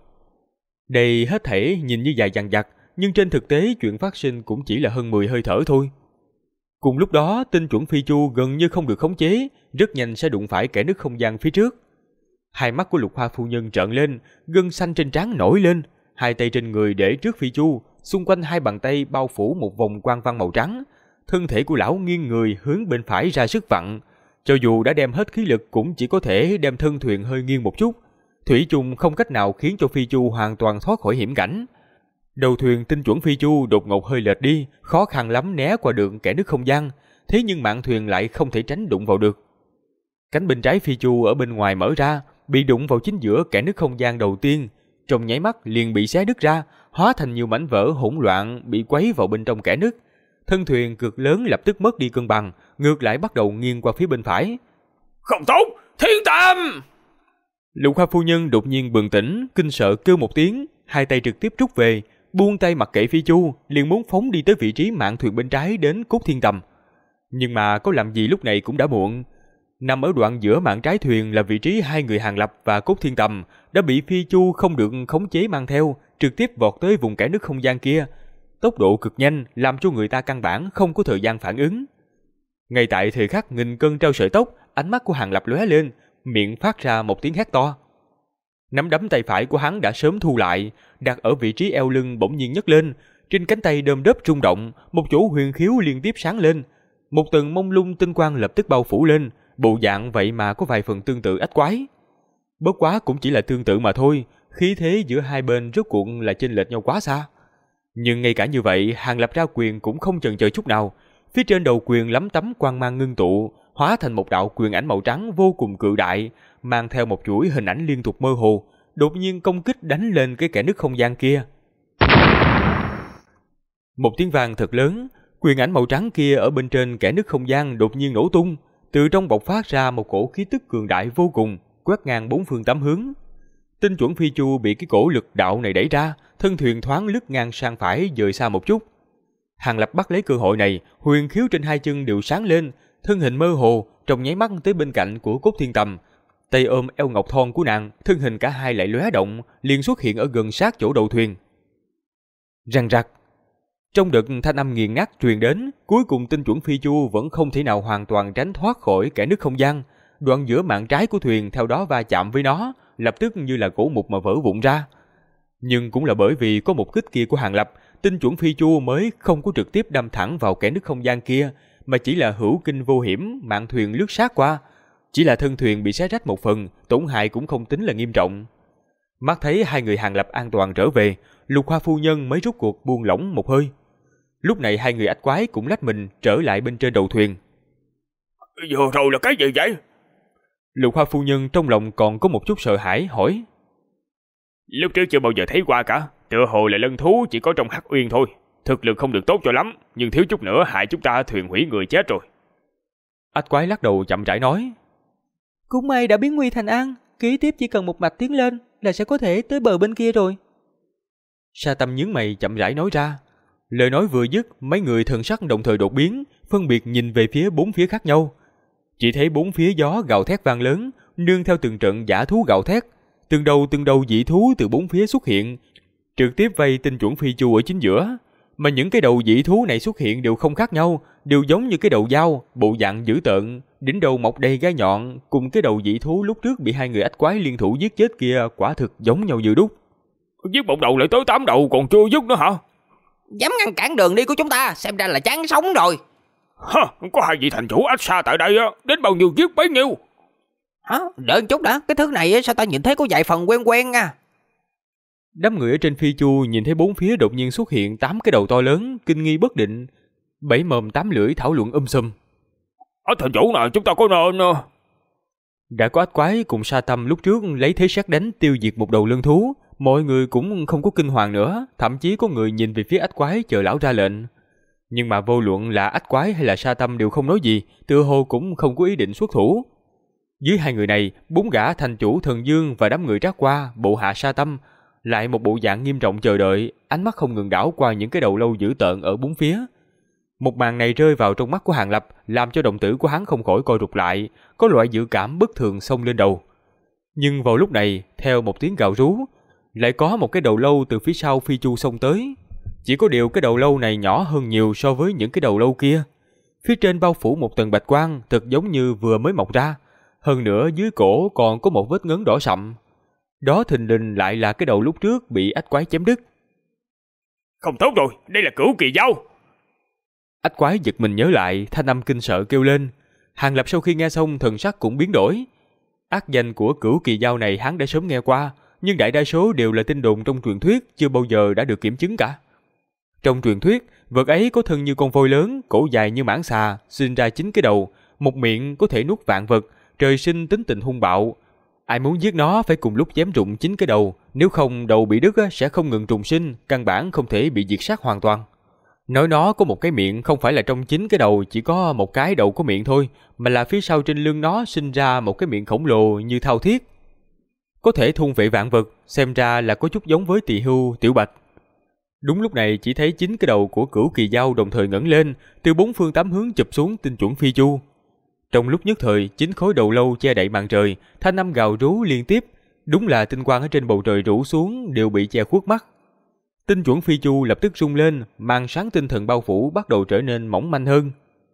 Đây hết thảy nhìn như dài dằng dặc, nhưng trên thực tế chuyện phát sinh cũng chỉ là hơn 10 hơi thở thôi. Cùng lúc đó, tinh chuẩn phi chu gần như không được khống chế, rất nhanh sẽ đụng phải kẻ nứt không gian phía trước. Hai mắt của Lục Hoa phu nhân trợn lên, gân xanh trên trán nổi lên, hai tay trên người để trước phi chu, xung quanh hai bàn tay bao phủ một vòng quang văn màu trắng. Thân thể của lão nghiêng người hướng bên phải ra sức vặn, cho dù đã đem hết khí lực cũng chỉ có thể đem thân thuyền hơi nghiêng một chút, thủy chung không cách nào khiến cho phi chu hoàn toàn thoát khỏi hiểm cảnh. Đầu thuyền tinh chuẩn phi chu đột ngột hơi lệch đi, khó khăn lắm né qua được kẻ nứt không gian, thế nhưng mạn thuyền lại không thể tránh đụng vào được. Cánh bên trái phi chu ở bên ngoài mở ra, bị đụng vào chính giữa kẻ nứt không gian đầu tiên, trong nháy mắt liền bị xé đứt ra, hóa thành nhiều mảnh vỡ hỗn loạn bị quấy vào bên trong kẻ nứt. Thân thuyền cực lớn lập tức mất đi cân bằng, ngược lại bắt đầu nghiêng qua phía bên phải. Không tốt, thiên tam! Lục Hoa phu nhân đột nhiên bừng tỉnh, kinh sợ kêu một tiếng, hai tay trực tiếp rút về, buông tay mặc kệ phi chu, liền muốn phóng đi tới vị trí mạn thuyền bên trái đến Cốt Thiên Tầm. Nhưng mà có làm gì lúc này cũng đã muộn. Nằm ở đoạn giữa mạn trái thuyền là vị trí hai người Hàng Lập và Cốt Thiên Tầm, đã bị phi chu không được khống chế mang theo, trực tiếp vọt tới vùng kẽ nứt không gian kia. Tốc độ cực nhanh làm cho người ta căn bản không có thời gian phản ứng. Ngay tại thời khắc nghìn cân treo sợi tóc, ánh mắt của Hàng Lập lóe lên, miệng phát ra một tiếng hét to. Nắm đấm tay phải của hắn đã sớm thu lại, đặt ở vị trí eo lưng bỗng nhiên nhấc lên, trên cánh tay đơm đớp rung động, một chỗ huyền khiếu liên tiếp sáng lên, một tầng mông lung tinh quang lập tức bao phủ lên, bộ dạng vậy mà có vài phần tương tự ách quái. Bất quá cũng chỉ là tương tự mà thôi, khí thế giữa hai bên rốt cuộc là chênh lệch nhau quá xa. Nhưng ngay cả như vậy, Hàng Lập ra quyền cũng không chần chờ chút nào. Phía trên đầu quyền lắm tấm quang mang ngưng tụ, hóa thành một đạo quyền ảnh màu trắng vô cùng cự đại, mang theo một chuỗi hình ảnh liên tục mơ hồ, đột nhiên công kích đánh lên cái kẽ nứt không gian kia. Một tiếng vang thật lớn, quyền ảnh màu trắng kia ở bên trên kẽ nứt không gian đột nhiên nổ tung, từ trong bộc phát ra một cổ khí tức cường đại vô cùng, quét ngang bốn phương tám hướng. Tinh chuẩn phi chu bị cái cổ lực đạo này đẩy ra, thân thuyền thoáng lướt ngang sang phải dời xa một chút. Hàng Lập bắt lấy cơ hội này, huyền khiếu trên hai chân đều sáng lên, thân hình mơ hồ, trong nháy mắt tới bên cạnh của Cốt Thiên Tầm, tay ôm eo ngọc thon của nàng, thân hình cả hai lại lóe động, liền xuất hiện ở gần sát chỗ đầu thuyền. Răng rắc, trong đợt thanh âm nghiền nát truyền đến, cuối cùng tinh chuẩn phi chu vẫn không thể nào hoàn toàn tránh thoát khỏi kẽ nứt không gian. Đoạn giữa mạn trái của thuyền theo đó va chạm với nó, lập tức như là gỗ mục mà vỡ vụn ra. Nhưng cũng là bởi vì có một kích kia của Hàng Lập, tinh chuẩn phi chu mới không có trực tiếp đâm thẳng vào kẽ nứt không gian kia, mà chỉ là hữu kinh vô hiểm, mạn thuyền lướt sát qua. Chỉ là thân thuyền bị xé rách một phần, tổn hại cũng không tính là nghiêm trọng. Mắt thấy hai người Hàng Lập an toàn trở về, Lục Hoa phu nhân mới rút cuộc buông lỏng một hơi. Lúc này hai người ách quái cũng lách mình trở lại bên trên đầu thuyền. Vừa rồi là cái gì vậy? Lục Hoa phu nhân trong lòng còn có một chút sợ hãi hỏi. Lúc trước chưa bao giờ thấy qua cả, tựa hồ là lân thú chỉ có trong Hắc Uyên thôi. Thực lực không được tốt cho lắm, nhưng thiếu chút nữa hại chúng ta thuyền hủy người chết rồi. Ách quái lắc đầu chậm rãi nói. Cũng may đã biến nguy thành an, kế tiếp chỉ cần một mạch tiến lên là sẽ có thể tới bờ bên kia rồi. Sa Tâm nhướng mày chậm rãi nói ra. Lời nói vừa dứt, mấy người thần sắc đồng thời đột biến, phân biệt nhìn về phía bốn phía khác nhau. Chỉ thấy bốn phía gió gào thét vang lớn, nương theo từng trận dã thú gào thét, từng đầu dị thú từ bốn phía xuất hiện, trực tiếp vây tinh chuẩn phi chu ở chính giữa. Mà những cái đầu dị thú này xuất hiện đều không khác nhau, đều giống như cái đầu dao, bộ dạng dữ tợn, đỉnh đầu mọc đầy gai nhọn, cùng cái đầu dị thú lúc trước bị hai người ách quái liên thủ giết chết kia quả thực giống nhau như đúc. Giết một đầu lại tới 8 đầu còn chưa dứt nữa hả? Dám ngăn cản đường đi của chúng ta, xem ra là chán sống rồi. Có hai vị thành chủ ách xa tại đây á, đến bao nhiêu giết bấy nhiêu. Hả? Đợi một chút đã, cái thứ này sao ta nhìn thấy có vài phần quen quen nha. Đám người ở trên phi chu nhìn thấy bốn phía đột nhiên xuất hiện 8 cái đầu to lớn, kinh nghi bất định, bảy mồm tám lưỡi thảo luận sùm. Ở thành chủ này chúng ta có nên... Đã có ách quái cùng Sa Tâm lúc trước lấy thế sét đánh tiêu diệt một đầu lân thú, mọi người cũng không có kinh hoàng nữa, thậm chí có người nhìn về phía ách quái chờ lão ra lệnh. Nhưng mà vô luận là ách quái hay là Sa Tâm đều không nói gì, tựa hồ cũng không có ý định xuất thủ. Dưới hai người này, 4 gã thành chủ Thần Dương và đám người trác qua, bộ hạ Sa Tâm, lại một bộ dạng nghiêm trọng chờ đợi, ánh mắt không ngừng đảo qua những cái đầu lâu dữ tợn ở bốn phía. Một màn này rơi vào trong mắt của Hàng Lập, làm cho đồng tử của hắn không khỏi co rụt lại, có loại dự cảm bất thường xông lên đầu. Nhưng vào lúc này, theo một tiếng gào rú, lại có một cái đầu lâu từ phía sau Phi Chu xông tới. Chỉ có điều cái đầu lâu này nhỏ hơn nhiều so với những cái đầu lâu kia. Phía trên bao phủ một tầng bạch quang, thật giống như vừa mới mọc ra. Hơn nữa dưới cổ còn có một vết ngấn đỏ sậm. Đó thình lình lại là cái đầu lúc trước bị ách quái chém đứt. Không tốt rồi, đây là Cửu Kỳ Dao. Ách quái giật mình nhớ lại, thanh âm kinh sợ kêu lên. Hàng Lập sau khi nghe xong thần sắc cũng biến đổi. Ác danh của Cửu Kỳ Dao này hắn đã sớm nghe qua, nhưng đại đa số đều là tin đồn trong truyền thuyết, chưa bao giờ đã được kiểm chứng cả. Trong truyền thuyết, vật ấy có thân như con voi lớn, cổ dài như mãng xà, sinh ra 9 cái đầu, một miệng có thể nuốt vạn vật, trời sinh tính tình hung bạo. Ai muốn giết nó phải cùng lúc chém rụng 9 cái đầu, nếu không đầu bị đứt sẽ không ngừng trùng sinh, căn bản không thể bị diệt sát hoàn toàn. Nói nó có một cái miệng không phải là trong 9 cái đầu chỉ có một cái đầu có miệng thôi, mà là phía sau trên lưng nó sinh ra một cái miệng khổng lồ như thao thiết. Có thể thôn vệ vạn vật, xem ra là có chút giống với Tỳ Hưu, Tiểu Bạch. Đúng lúc này chỉ thấy 9 cái đầu của Cửu Kỳ Dao đồng thời ngẩng lên, từ 4 phương 8 hướng chụp xuống tinh chuẩn Phi Chu. Trong lúc nhất thời, 9 khối đầu lâu che đậy màn trời, thanh âm gào rú liên tiếp, đúng là tinh quang ở trên bầu trời rủ xuống đều bị che khuất mắt. Tinh chuẩn Phi Chu lập tức rung lên, màn sáng tinh thần bao phủ bắt đầu trở nên mỏng manh hơn.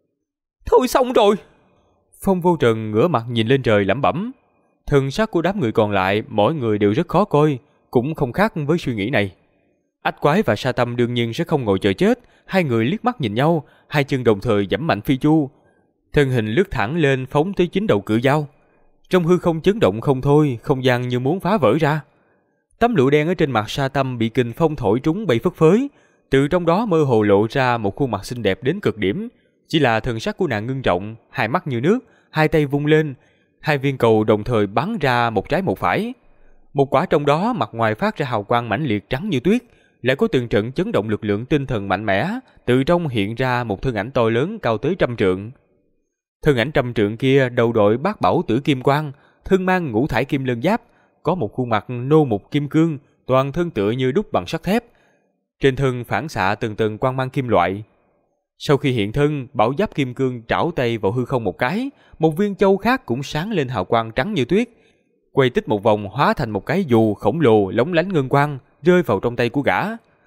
Thôi xong rồi. Phong Vô Trần ngửa mặt nhìn lên trời lẩm bẩm. Thần sắc của đám người còn lại, mỗi người đều rất khó coi, cũng không khác với suy nghĩ này. Ách quái và Sa Tâm đương nhiên sẽ không ngồi chờ chết, hai người liếc mắt nhìn nhau, hai chân đồng thời giẫm mạnh Phi Chu, thân hình lướt thẳng lên phóng tới 9 đầu cự dao. Trong hư không chấn động không thôi, không gian như muốn phá vỡ ra. Tấm lụa đen ở trên mặt Sa Tâm bị kình phong thổi trúng bay phất phới, từ trong đó mơ hồ lộ ra một khuôn mặt xinh đẹp đến cực điểm. Chỉ là thần sắc của nàng ngưng trọng, hai mắt như nước, hai tay vung lên, hai viên cầu đồng thời bắn ra một trái một phải. Một quả trong đó mặt ngoài phát ra hào quang mãnh liệt trắng như tuyết, lại có từng trận chấn động lực lượng tinh thần mạnh mẽ, từ trong hiện ra một thân ảnh to lớn cao tới 100 trượng. Thân ảnh 100 trượng kia đầu đội bát bảo tử kim quang, thân mang ngũ thải kim lân giáp, có một khuôn mặt nô mục kim cương, toàn thân tựa như đúc bằng sắt thép. Trên thân phản xạ từng tầng quang mang kim loại. Sau khi hiện thân, bảo giáp kim cương trảo tay vào hư không một cái, một viên châu khác cũng sáng lên hào quang trắng như tuyết, quay tích một vòng hóa thành một cái dù khổng lồ lóng lánh ngân quang, rơi vào trong tay của gã.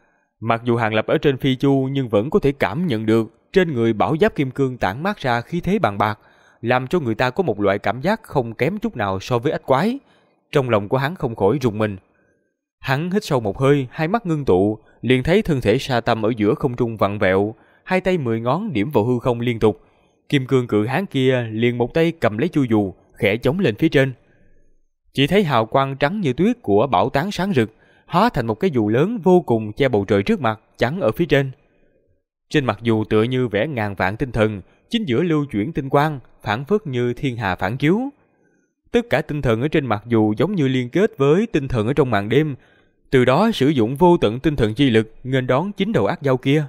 Mặc dù Hàng Lập ở trên Phi Chu nhưng vẫn có thể cảm nhận được trên người bảo giáp kim cương tản mát ra khí thế bằng bạc, làm cho người ta có một loại cảm giác không kém chút nào so với ách quái. Trong lòng của hắn không khỏi rùng mình. Hắn hít sâu một hơi, hai mắt ngưng tụ, liền thấy thân thể Sa Tâm ở giữa không trung vặn vẹo, hai tay 10 ngón điểm vào hư không liên tục. Kim cương cự hán kia liền một tay cầm lấy chu dù, khẽ chống lên phía trên. Chỉ thấy hào quang trắng như tuyết của bảo tán sáng rực, hóa thành một cái dù lớn vô cùng che bầu trời trước mặt, chắn ở phía trên. Trên mặt dù tựa như vẽ ngàn vạn tinh thần, chính giữa lưu chuyển tinh quang, phản phất như thiên hà phản chiếu. Tất cả tinh thần ở trên mặt dù giống như liên kết với tinh thần ở trong màn đêm, từ đó sử dụng vô tận tinh thần chi lực nghênh đón 9 đầu ác dao kia.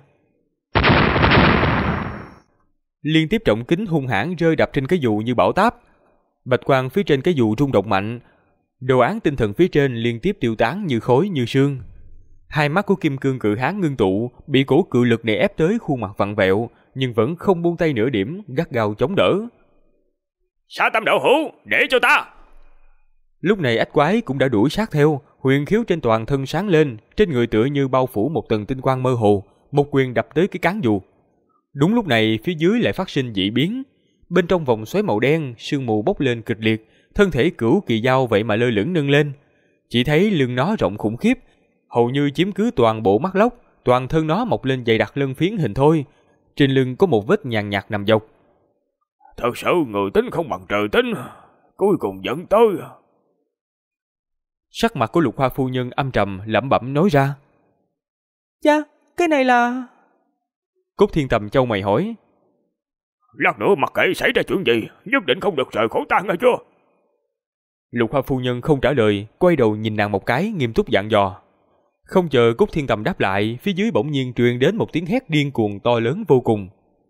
Liên tiếp trọng kính hung hãn rơi đập trên cái dù như bão táp. Bạch quang phía trên cái dù rung động mạnh, đồ án tinh thần phía trên liên tiếp tiêu tán như khói như sương. Hai mắt của kim cương cự hán ngưng tụ, bị cổ cự lực này ép tới khuôn mặt vặn vẹo, nhưng vẫn không buông tay nửa điểm, gắt gao chống đỡ. Sa Tâm đạo hữu, để cho ta! Lúc này ách quái cũng đã đuổi sát theo, huyền khiếu trên toàn thân sáng lên, trên người tựa như bao phủ một tầng tinh quang mơ hồ, một quyền đập tới cái cán dù. Đúng lúc này phía dưới lại phát sinh dị biến, bên trong vòng xoáy màu đen, sương mù bốc lên kịch liệt, thân thể Cửu Kỳ Dao vậy mà lơ lửng nâng lên. Chỉ thấy lưng nó rộng khủng khiếp, hầu như chiếm cứ toàn bộ mắt lốc, toàn thân nó mọc lên dày đặc lân phiến hình thoi, trên lưng có một vết nhàn nhạt nằm dọc. Thật sự người tính không bằng trời tính, cuối cùng dẫn tới. Sắc mặt của Lục Hoa phu nhân âm trầm lẩm bẩm nói ra. Dạ, cái này là... Cốt Thiên Tầm chau mày hỏi. Lát nữa mặc kệ xảy ra chuyện gì, nhất định không được rời khỏi ta nghe chưa? Lục Hoa phu nhân không trả lời, quay đầu nhìn nàng một cái, nghiêm túc dặn dò. Không chờ Cút Thiên Tầm đáp lại, phía dưới bỗng nhiên truyền đến một tiếng hét điên cuồng to lớn vô cùng.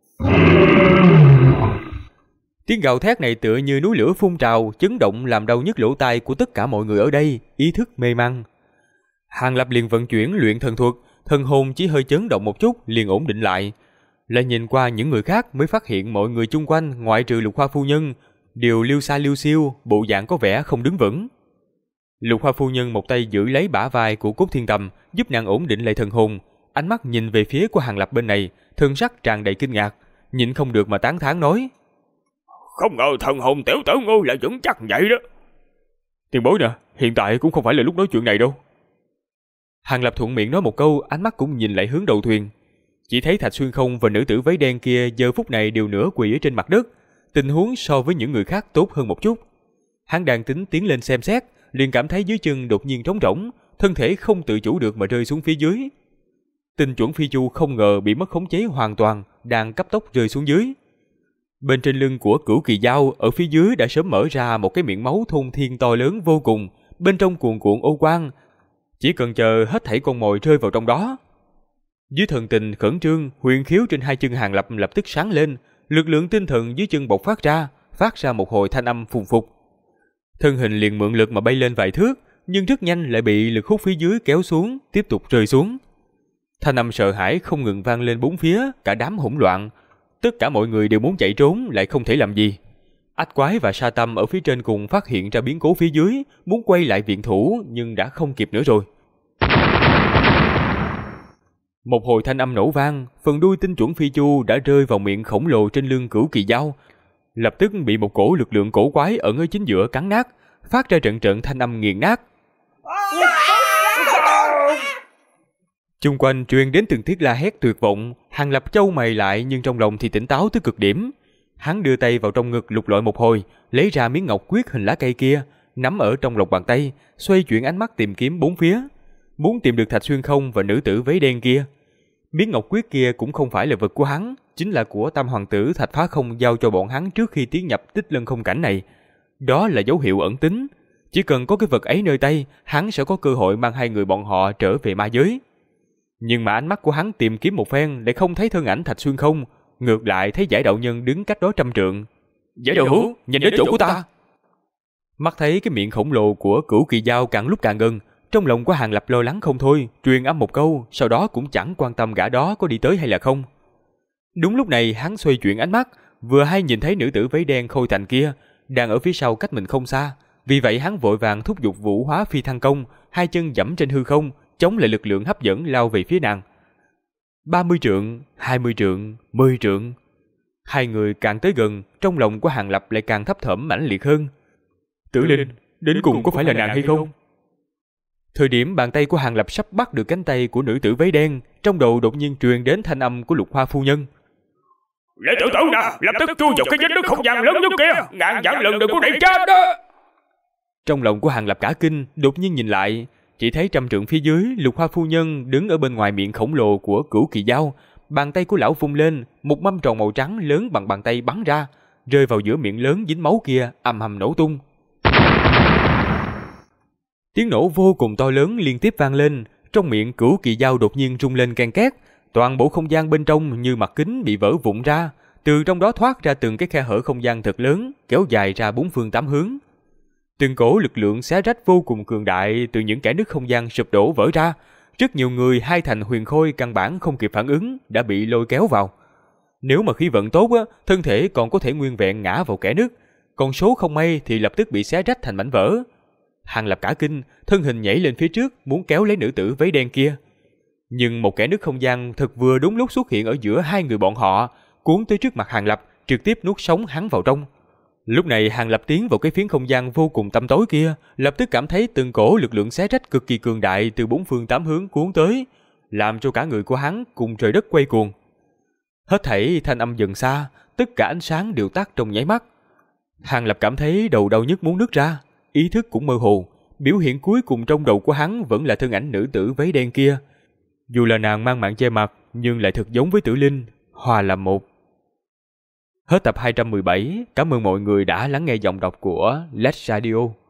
Tiếng gào thét này tựa như núi lửa phun trào, chấn động làm đau nhức lỗ tai của tất cả mọi người ở đây, ý thức mê man. Hàng Lập liền vận chuyển luyện thần thuật, thần hồn chỉ hơi chấn động một chút liền ổn định lại. Lại nhìn qua những người khác mới phát hiện mọi người chung quanh ngoại trừ Lục Hoa phu nhân đều liêu xa liêu xiêu, bộ dạng có vẻ không đứng vững. Lục Hoa phu nhân một tay giữ lấy bả vai của Cút Thiên Tầm, giúp nàng ổn định lại thần hồn, ánh mắt nhìn về phía của Hàng Lập bên này, thần sắc tràn đầy kinh ngạc, nhịn không được mà tán thán nói: Không ngờ thần hồn tiểu tử ngươi lại vững chắc vậy đó. Tiền bối nè, hiện tại cũng không phải là lúc nói chuyện này đâu. Hàng Lập thuận miệng nói một câu, ánh mắt cũng nhìn lại hướng đầu thuyền. Chỉ thấy Thạch Xuyên Không và nữ tử váy đen kia giờ phút này đều nửa quỳ ở trên mặt đất, tình huống so với những người khác tốt hơn một chút. Hắn đang tính tiến lên xem xét, liền cảm thấy dưới chân đột nhiên trống rỗng, thân thể không tự chủ được mà rơi xuống phía dưới. Tinh Chuẩn Phi Chu không ngờ bị mất khống chế hoàn toàn, đang cấp tốc rơi xuống dưới. Bên trên lưng của Cửu Kỳ Dao ở phía dưới đã sớm mở ra một cái miệng máu thôn thiên to lớn vô cùng, bên trong cuồn cuộn ô quang, chỉ cần chờ hết thảy con mồi rơi vào trong đó. Dưới thần tình khẩn trương, huyền khiếu trên hai chân Hàng Lập lập tức sáng lên, lực lượng tinh thần dưới chân bộc phát ra một hồi thanh âm phùng phục. Thân hình liền mượn lực mà bay lên vài thước, nhưng rất nhanh lại bị lực hút phía dưới kéo xuống, tiếp tục rơi xuống. Thanh âm sợ hãi không ngừng vang lên bốn phía, cả đám hỗn loạn. Tất cả mọi người đều muốn chạy trốn lại không thể làm gì. Ách Quái và Sa Tâm ở phía trên cùng phát hiện ra biến cố phía dưới, muốn quay lại viện thủ nhưng đã không kịp nữa rồi. Một hồi thanh âm nổ vang, phần đuôi Tinh Chuẩn Phi Chu đã rơi vào miệng khổng lồ trên lưng Cửu Kỳ Dao, lập tức bị một cổ lực lượng cổ quái ở ngay chính giữa cắn nát, phát ra trận trận thanh âm nghiền nát. Chung quanh truyền đến từng tiếng la hét tuyệt vọng, Hàng Lập chau mày lại nhưng trong lòng thì tỉnh táo tới cực điểm. Hắn đưa tay vào trong ngực lục lọi một hồi, lấy ra miếng ngọc quyết hình lá cây kia, nắm ở trong lòng bàn tay, xoay chuyển ánh mắt tìm kiếm bốn phía, muốn tìm được Thạch Xuyên Không và nữ tử váy đen kia. Miếng ngọc quyết kia cũng không phải là vật của hắn, chính là của Tam hoàng tử Thạch Phá Không giao cho bọn hắn trước khi tiến nhập Tích Lân Không cảnh này. Đó là dấu hiệu ẩn tính, chỉ cần có cái vật ấy nơi tay, hắn sẽ có cơ hội mang hai người bọn họ trở về ma giới. Nhưng mà ánh mắt của hắn tìm kiếm một phen lại không thấy thân ảnh Thạch Xuyên Không, ngược lại thấy Giải đạo nhân đứng cách đó 100 trượng. Giải đạo hữu, nhìn đến chỗ của ta. Mắt thấy cái miệng khổng lồ của Cửu Kỳ Dao càng lúc càng gần, trong lòng của Hàng Lập lo lắng không thôi, truyền âm một câu, sau đó cũng chẳng quan tâm gã đó có đi tới hay là không. Đúng lúc này hắn xoay chuyển ánh mắt, vừa hay nhìn thấy nữ tử váy đen Khôi Thành kia đang ở phía sau cách mình không xa, vì vậy hắn vội vàng thúc giục Vũ Hóa Phi Thăng Công, hai chân giẫm trên hư không, chống lại lực lượng hấp dẫn lao về phía nàng. 30 trượng, 20 trượng, 10 trượng. Hai người càng tới gần, trong lòng của Hàng Lập lại càng thấp thỏm mãnh liệt hơn. Tử Linh, đến cùng có phải là nàng hay không? Thời điểm bàn tay của Hàng Lập sắp bắt được cánh tay của nữ tử váy đen, trong đầu đột nhiên truyền đến thanh âm của Lục Hoa phu nhân. Lệ tử tử nè, lập tức chui vào cái vết nứt không gian lớn nhất kia, ngàn vạn lần đừng có để chết đó. Trong lòng của Hàng Lập cả kinh, đột nhiên nhìn lại, chỉ thấy 100 trượng phía dưới, Lục Hoa phu nhân đứng ở bên ngoài miệng khổng lồ của Cửu Kỳ Dao, bàn tay của lão vung lên, một mâm tròn màu trắng lớn bằng bàn tay bắn ra, rơi vào giữa miệng lớn dính máu kia, ầm ầm nổ tung. Tiếng nổ vô cùng to lớn liên tiếp vang lên, trong miệng Cửu Kỳ Dao đột nhiên rung lên ken két, toàn bộ không gian bên trong như mặt kính bị vỡ vụn ra, từ trong đó thoát ra từng cái khe hở không gian thật lớn, kéo dài ra bốn phương tám hướng. Từng cổ lực lượng xé rách vô cùng cường đại từ những kẽ nứt không gian sụp đổ vỡ ra, rất nhiều người hai thành huyền khôi căn bản không kịp phản ứng đã bị lôi kéo vào. Nếu mà khí vận tốt á, thân thể còn có thể nguyên vẹn ngã vào kẽ nứt, còn số không may thì lập tức bị xé rách thành mảnh vỡ. Hàng Lập cả kinh, thân hình nhảy lên phía trước muốn kéo lấy nữ tử váy đen kia. Nhưng một kẽ nứt không gian thật vừa đúng lúc xuất hiện ở giữa hai người bọn họ, cuốn tới trước mặt Hàng Lập, trực tiếp nuốt sống hắn vào trong. Lúc này Hàng Lập tiến vào cái phiến không gian vô cùng tăm tối kia, lập tức cảm thấy từng cổ lực lượng xé rách cực kỳ cường đại từ bốn phương tám hướng cuốn tới, làm cho cả người của hắn cùng trời đất quay cuồng. Hết thảy thanh âm dần xa, tất cả ánh sáng đều tắt trong nháy mắt. Hàng Lập cảm thấy đầu đau nhức muốn nứt ra, ý thức cũng mơ hồ, biểu hiện cuối cùng trong đầu của hắn vẫn là thân ảnh nữ tử váy đen kia. Dù là nàng mang mạng che mặt, nhưng lại thật giống với Tử Linh, hòa làm một. Hết tập 217, cảm ơn mọi người đã lắng nghe giọng đọc của Let's Radio.